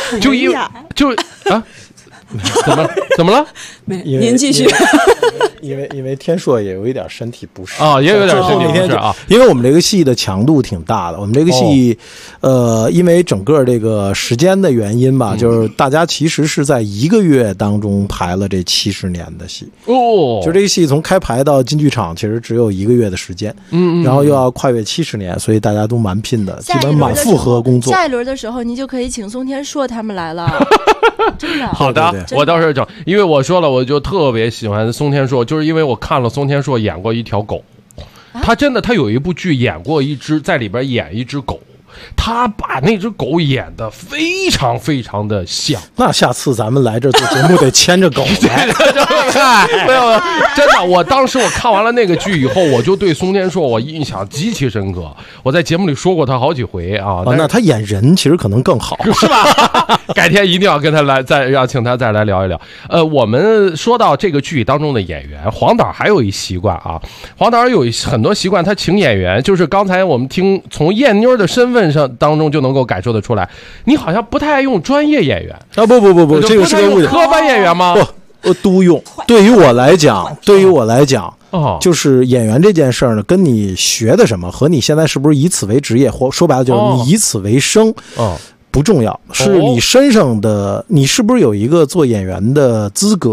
怎么了？ 您继续。 因为天硕也有一点身体不适也有点身体不适因为我们这个戏的强度挺大的。我们这个戏因为整个这个时间的原因吧，就是大家其实是在1个月当中排了这70年的戏就这个戏从开排到进剧场其实只有1个月的时间然后又要跨越70年，所以大家都蛮拼的，基本满负荷工作。 下一轮的时候你就可以请松天硕他们来了。真的好的，我倒是整，因为我说了，我就特别喜欢松天硕，就是因为我看了松天硕演过一条狗，他有一部剧演过在里边演一只狗，他把那只狗演得非常非常的像。 那下次咱们来这做节目得牵着狗来。 没有，真的，我当时我看完了那个剧以后，我就对松天硕我印象极其深刻。我在节目里说过他好几回那他演人其实可能更好， 是吧？改天一定要跟他来，请他再来聊一聊。我们说到这个剧当中的演员，黄导还有一习惯黄导有很多习惯，他请演员，就是刚才我们听从燕妞的身份上当中就能够感受得出来，你好像不太爱用专业演员不，这个是个误解。 科班演员吗？ 不，都用。对于我来讲，就是演员这件事儿呢，跟你学的什么和你现在是不是以此为职业，或说白了就是你以此为生不重要，是你身上的你是不是有一个做演员的资格，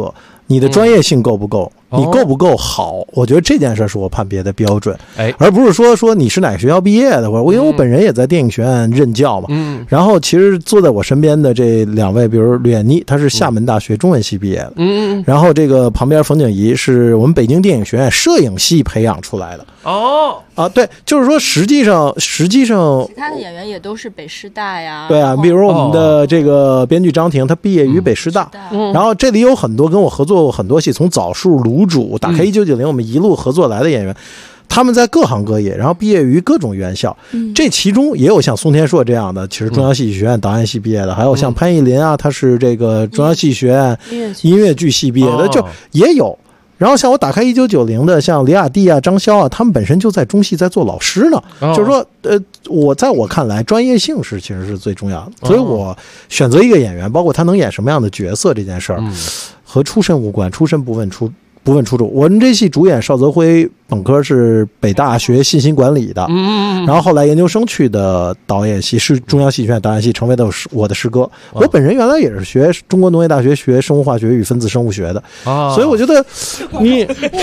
你的专业性够不够？你够不够好？我觉得这件事是我判别的标准，而不是说你是哪个学校毕业的，或者因为我本人也在电影学院任教嘛。然后其实坐在我身边的这2位，比如吕艳妮，她是厦门大学中文系毕业的，然后这个旁边冯景怡是我们北京电影学院摄影系培养出来的。对，就是说实际上其他的演员也都是北师大呀。 对啊，比如我们的这个编剧张婷，他毕业于北师大，然后这里有很多跟我合作过很多戏，从枣树、卤煮、打开1990，我们一路合作来的演员，他们在各行各业，然后毕业于各种院校。这其中也有像宋天硕这样的，其实中央戏剧学院导演系毕业的，还有像潘艺林啊，他是这个中央戏剧学院音乐剧系毕业的，就也有。然后像我打开1990的，像李雅蒂啊、张潇啊，他们本身就在中戏在做老师呢。就是说，在我看来，专业性其实是最重要的。所以我选择一个演员，包括他能演什么样的角色这件事儿，和出身无关，出身不问出处。我们这戏主演邵泽辉，本科是北大学信息管理的，然后后来研究生去的导演系，是中央戏剧学院导演系，成为的我的师哥。我本人原来也是学中国农业大学学生物化学与分子生物学的，所以我觉得你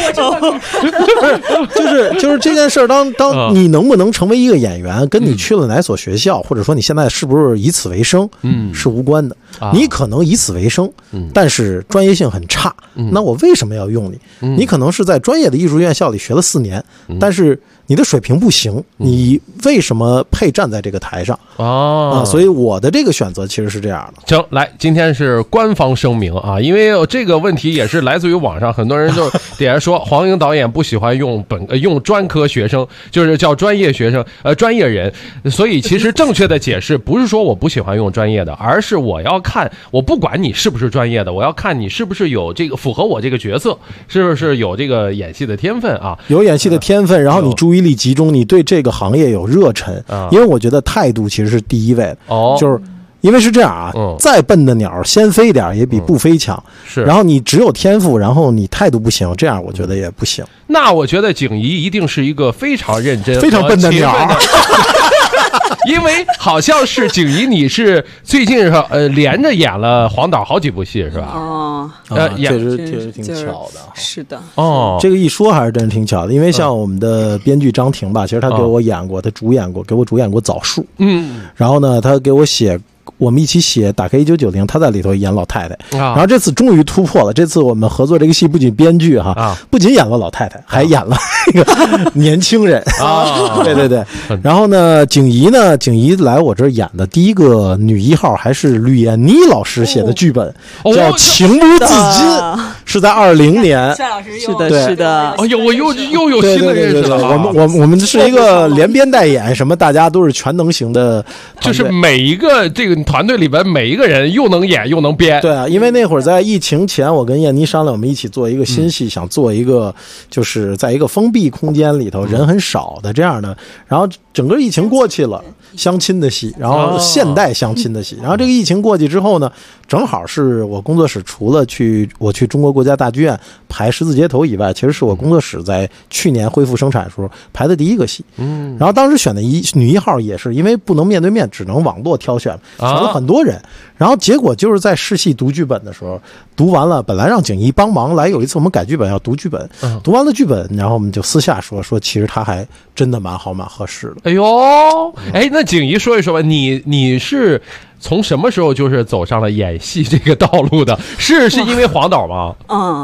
就是这件事儿，当你能不能成为一个演员，跟你去了哪所学校，或者说你现在是不是以此为生，是无关的。你可能以此为生，但是专业性很差，那我为什么要用你？你可能是在专业的艺术院校里学了4年，但是你的水平不行，你为什么配站在这个台上所以我的这个选择其实是这样的。 行，来，今天是官方声明啊，因为这个问题也是来自于网上，很多人就点说黄英导演不喜欢用专科学生，就是叫专业学生，专业人。所以其实正确的解释不是说我不喜欢用专业的，而是我要看，我不管你是不是专业的，我要看你是不是有这个符合我这个角色，是不是有这个演戏的天分啊？ 有演戏的天分，然后你注意力集中，你对这个行业有热忱，因为我觉得态度其实是第一位的。就是因为是这样啊，再笨的鸟先飞点也比不飞强。是，然后你只有天赋，然后你态度不行，这样我觉得也不行。 那我觉得景怡一定是一个非常认真、 非常笨的鸟。 因为好像是景怡，你是最近连着演了黄导好几部戏是吧？ 确实挺巧的。 是的， 这个一说还是真是挺巧的，因为像我们的编剧张婷吧，其实他给我演过，他给我主演过《枣树》，然后呢，他给我我们一起写打开1990，他在里头演老太太，然后这次终于突破了。这次我们合作这个戏，不仅编剧不仅演了老太太，还演了那个年轻人对。然后呢，景怡来我这儿演的第一个女1号还是吕艳妮老师写的剧本，叫《情不自禁》，是在2020年。 夏老师是的。 哎呦，我又有新的认识了。 我们是一个连编带演，什么大家都是全能型的， 就是每一个这个团队里边每一个人又能演又能编。 对啊，因为那会儿在疫情前，我跟燕妮商量，我们一起做一个新戏，想做一个就是在一个封闭空间里头人很少的这样的，然后整个疫情过去了，相亲的戏，然后现代相亲的戏，然后这个疫情过去之后呢，正好是我工作室除了我去中国国家大剧院排《十字街头》以外，其实是我工作室在去年恢复生产的时候排的第一个戏。然后当时选的女1号也是因为不能面对面，只能网络挑选，选了很多人。然后结果就是在试戏读剧本的时候，读完了，本来让景怡帮忙来，有一次我们改剧本要读剧本，读完了剧本，然后我们就私下说其实他还真的蛮好蛮合适的。 哎呦，那景怡说一说吧，你是从什么时候就是走上了演戏这个道路的？是因为黄导吗？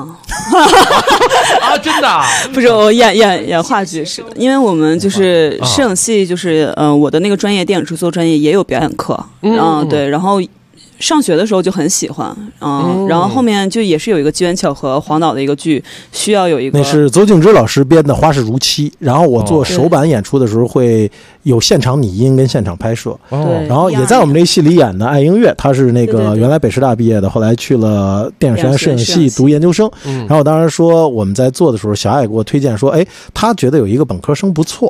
真的不是，我演话剧是的，因为我们就是摄影系，就是我的那个专业电影制作专业也有表演课，对，然后上学的时候就很喜欢，然后后面就也是有一个机缘巧合，黄导的一个剧需要有一个， 那是邹静之老师编的《花式如期》，然后我做首版演出的时候会有现场拟音跟现场拍摄，然后也在我们这戏里演的爱音乐，他是那个原来北师大毕业的，后来去了电影学院摄影系读研究生，然后我当时说我们在做的时候，小爱给我推荐说，他觉得有一个本科生不错。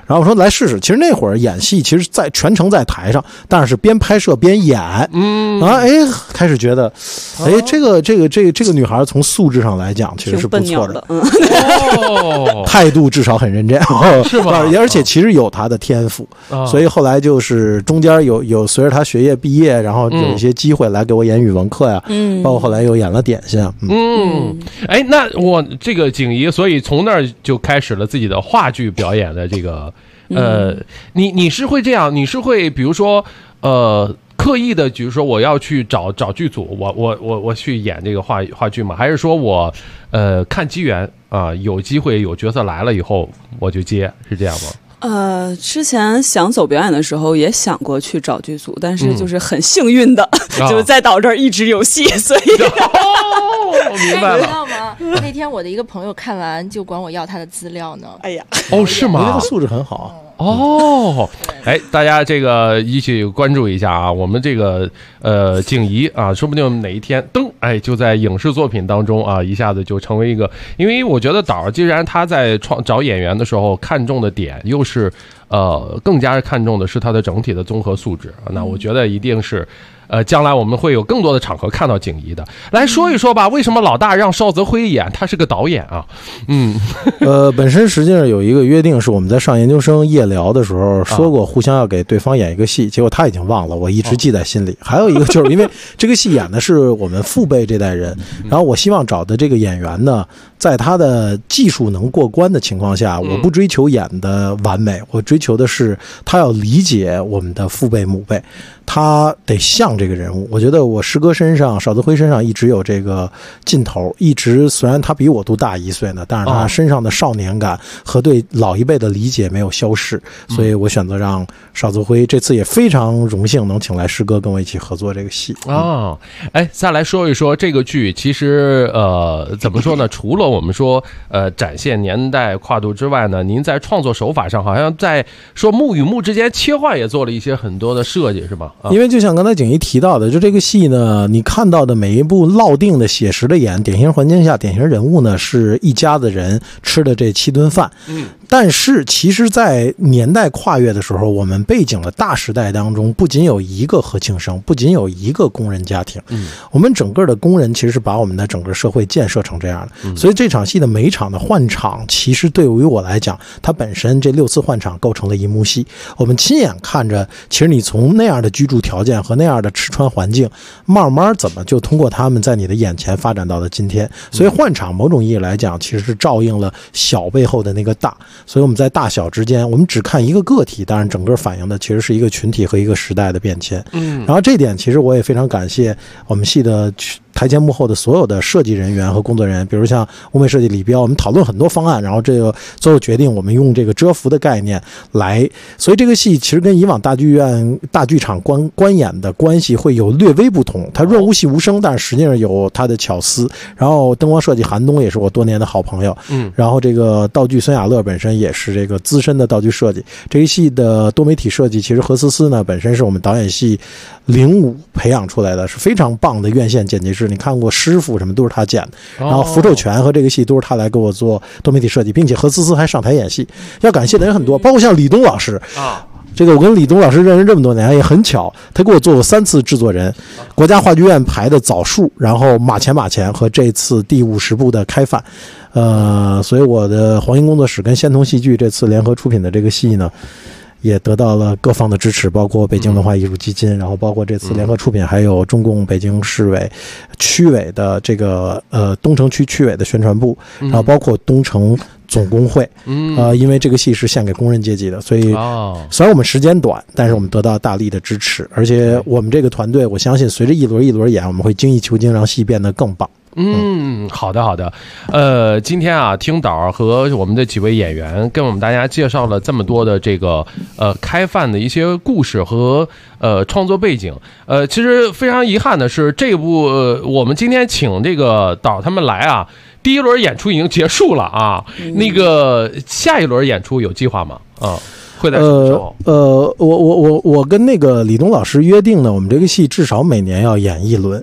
然后我说来试试。其实那会儿演戏，其实在全程在台上，但是边拍摄边演。开始觉得，这个女孩从素质上来讲其实是不错的，态度至少很认真， 是吧？ 而且其实有她的天赋，所以后来就是中间有随着她学业毕业，然后有一些机会来给我演语文课呀，包括后来又演了点心。 那我这个景怡，所以从那儿就开始了自己的话剧表演的这个，你是会这样，你是会比如说刻意的，比如说我要去找剧组，我去演这个话剧嘛？还是说我看机缘啊，有机会有角色来了以后我就接，是这样吗？ 之前想走表演的时候也想过去找剧组，但是就是很幸运的，就是在岛这儿一直有戏，所以明白了。 你知道吗？那天我的一个朋友看完就管我要他的资料呢。 哎呀， 是吗？ 因为他素质很好。 大家这个一起关注一下啊，我们这个景怡啊，说不定哪一天就在影视作品当中啊，一下子就成为一个，因为我觉得导既然他在找演员的时候看重的点又是更加看重的是他的整体的综合素质，那我觉得一定是将来我们会有更多的场合看到景怡的。来说一说吧，为什么老大让邵泽辉演？他是个导演啊。 本身实际上有一个约定，是我们在上研究生夜聊的时候说过，互相要给对方演一个戏，结果他已经忘了，我一直记在心里。还有一个就是因为这个戏演的是我们父辈这代人，然后我希望找的这个演员呢，在他的技术能过关的情况下，我不追求演的完美，我追求的是他要理解我们的父辈母辈，他得像这个人物。我觉得我师哥身上，邵泽辉身上一直有这个劲头，一直虽然他比我都大1岁呢，但是他身上的少年感和对老一辈的理解没有消逝，所以我选择让邵泽辉这次也非常荣幸能请来师哥跟我一起合作这个戏。 再来说一说这个剧，其实怎么说呢？除了我们说展现年代跨度之外呢，您在创作手法上好像在说幕与幕之间切换也做了一些很多的设计，是吧？ 因为就像刚才景怡提到的，就这个戏呢，你看到的每一部烙定的写实的典型环境下典型人物呢，是一家子人吃的这7顿饭。但是其实在年代跨越的时候，我们背景的大时代当中，不仅有一个何庆生，不仅有一个工人家庭，我们整个的工人其实是把我们的整个社会建设成这样的。所以这场戏的每一场的换场，其实对于我来讲，它本身这6次换场构成了一幕戏。我们亲眼看着，其实你从那样的居住条件和那样的吃穿环境，慢慢怎么就通过他们在你的眼前发展到了今天。所以换场某种意义来讲，其实是照应了小背后的那个大。所以我们在大小之间，我们只看一个个体，当然整个反映的其实是一个群体和一个时代的变迁。然后这点其实我也非常感谢我们系的台前幕后的所有的设计人员和工作人员，比如像物美设计李彪，我们讨论很多方案，然后这个最后决定我们用这个蛰伏的概念来，所以这个戏其实跟以往大剧院大剧场观演的关系会有略微不同，它润物细无声，但是实际上有它的巧思。然后灯光设计韩东也是我多年的好朋友，然后这个道具孙亚乐本身也是这个资深的道具设计。这一戏的多媒体设计，其实何思思呢本身是我们导演系05培养出来的，是非常棒的院线剪辑师。你看过师傅什么都是他剪的，然后符咒拳和这个戏都是他来给我做多媒体设计，并且何思思还上台演戏。要感谢的人很多，包括像李东老师这个我跟李东老师认识这么多年，也很巧，他给我做过3次制作人，国家话剧院排的枣树，然后马前和这次第50部的开饭。所以我的黄英工作室跟仙童戏剧这次联合出品的这个戏呢，也得到了各方的支持，包括北京文化艺术基金，然后包括这次联合出品还有中共北京市委区委的这个东城区区委的宣传部，然后包括东城总工会。因为这个戏是献给工人阶级的，所以虽然我们时间短，但是我们得到大力的支持，而且我们这个团队我相信随着一轮一轮演，我们会精益求精，让戏变得更棒。 好的。今天啊，听导和我们的几位演员跟我们大家介绍了这么多的这个开饭的一些故事和创作背景。其实非常遗憾的是，这部我们今天请这个导他们来啊，第一轮演出已经结束了啊。那个下一轮演出有计划吗？会在什么时候？我跟那个李东老师约定呢，我们这个戏至少每年要演1轮。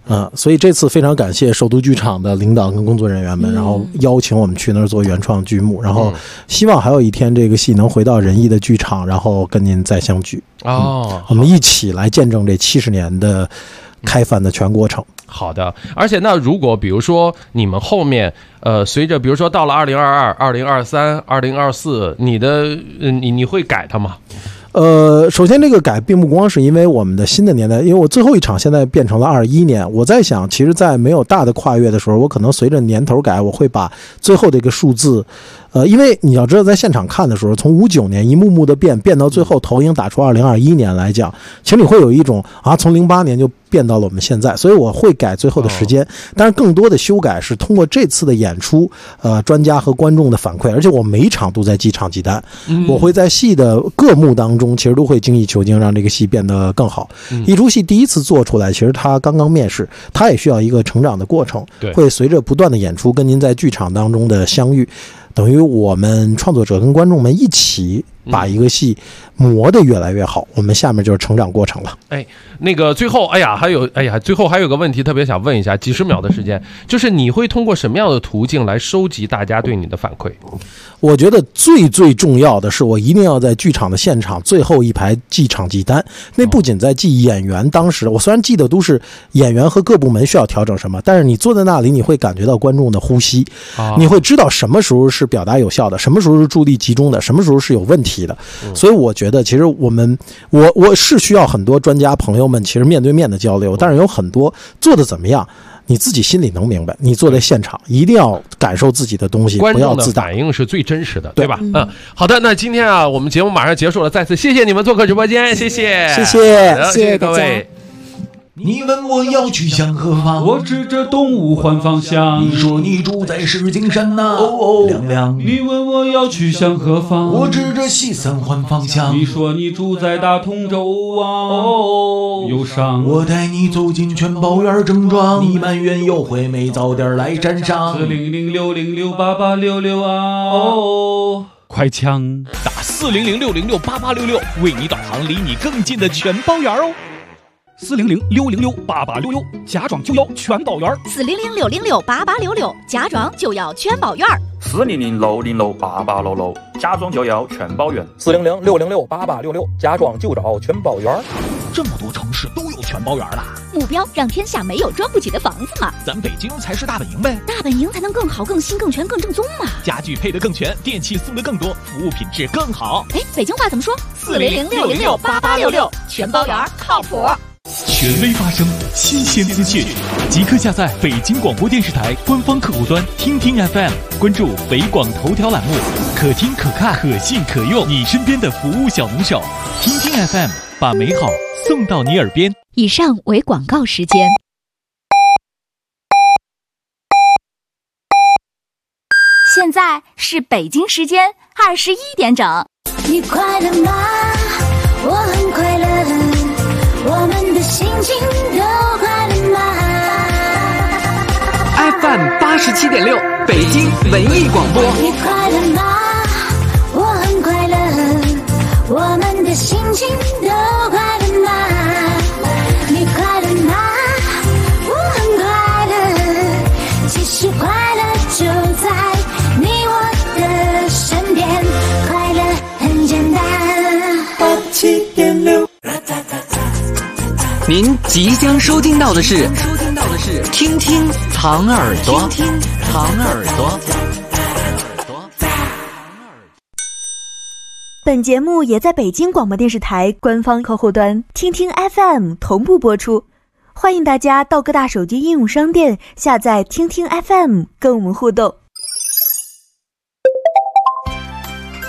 所以这次非常感谢首都剧场的领导跟工作人员们，然后邀请我们去那儿做原创剧目，然后希望还有一天这个戏能回到仁义的剧场，然后跟您再相聚。我们一起来见证这70年的开饭的全过程。 好的，而且那如果比如说你们后面随着比如说到了2022、2023、2024，你会改它吗？ 首先这个改并不光是因为我们的新的年代，因为我最后一场现在变成了21年，我在想其实在没有大的跨越的时候，我可能随着年头改，我会把最后的一个数字因为你要知道在现场看的时候，从59年一幕幕的变到最后投影打出2021年来讲，其实你会有一种从08年就变到了我们现在，所以我会改最后的时间，但是更多的修改是通过这次的演出专家和观众的反馈，而且我每一场都在记场记单，我会在戏的各幕当中其实都会精益求精，让这个戏变得更好。一出戏第一次做出来，其实它刚刚面世，它也需要一个成长的过程，会随着不断的演出跟您在剧场当中的相遇，等于我们创作者跟观众们一起把一个戏磨得越来越好，我们下面就是成长过程了。 那个最后最后还有个问题特别想问一下，几十秒的时间，就是你会通过什么样的途径来收集大家对你的反馈？ 我觉得最重要的是，我一定要在剧场的现场最后一排记场记单。那不仅在记演员当时，我虽然记得都是演员和各部门需要调整什么，但是你坐在那里，你会感觉到观众的呼吸，你会知道什么时候是表达有效的，什么时候是注意力集中的，什么时候是有问题的。所以我觉得其实我是需要很多专家朋友们其实面对面的交流，但是有很多做的怎么样你自己心里能明白，你坐在现场一定要感受自己的东西，不要自大， 观众的反应是最真实的，对吧？好的，那今天我们节目马上结束了，再次谢谢你们做客直播间，谢谢各位。 你问我要去向何方， 我指着东吴换方向。 你说你住在石景山呐，亮亮。 你问我要去向何方， 我指着西三环方向。 你说你住在大同州忧伤。 我带你走进全宝园正庄，你埋怨优惠没早点来沾上。 400-606-8866快枪打400-606-8866，为你导航离你更近的全宝园哦。 400-606-8866，家装就要全宝园。 400-606-8866，家装就要全宝园。 400-606-8866，家装就要全宝园。 400-606-8866，家装就找全宝园。 这么多城市都有全宝园了， 目标让天下没有装不起的房子嘛。 咱北京才是大本营呗， 大本营才能更好、更新、更全、更正宗嘛。 家具配得更全，电器送得更多，服务品质更好。 北京话怎么说？400-606-8866，全宝园靠谱。 权威发声，新鲜资讯，即刻下载北京广播电视台官方客户端听听 FM， 关注北广头条栏目，可听可看可信可用，你身边的服务小能手。听听 FM， 把美好送到你耳边。 以上为广告时间。现在是北京时间21点整。 你快乐吗？我很快乐。我们的心情都快乐吗 ？FM 87.6，北京文艺广播。 你快乐吗？我很快乐。我们的心情都快乐吗？你快乐吗？我很快乐。其实快乐就在你我的身边，快乐很简单。87.6。 您即将收听到的是听听藏耳朵，藏耳朵。 本节目也在北京广播电视台官方客户端听听 FM 同步播出，欢迎大家到各大手机应用商店下载听听 FM 跟我们互动。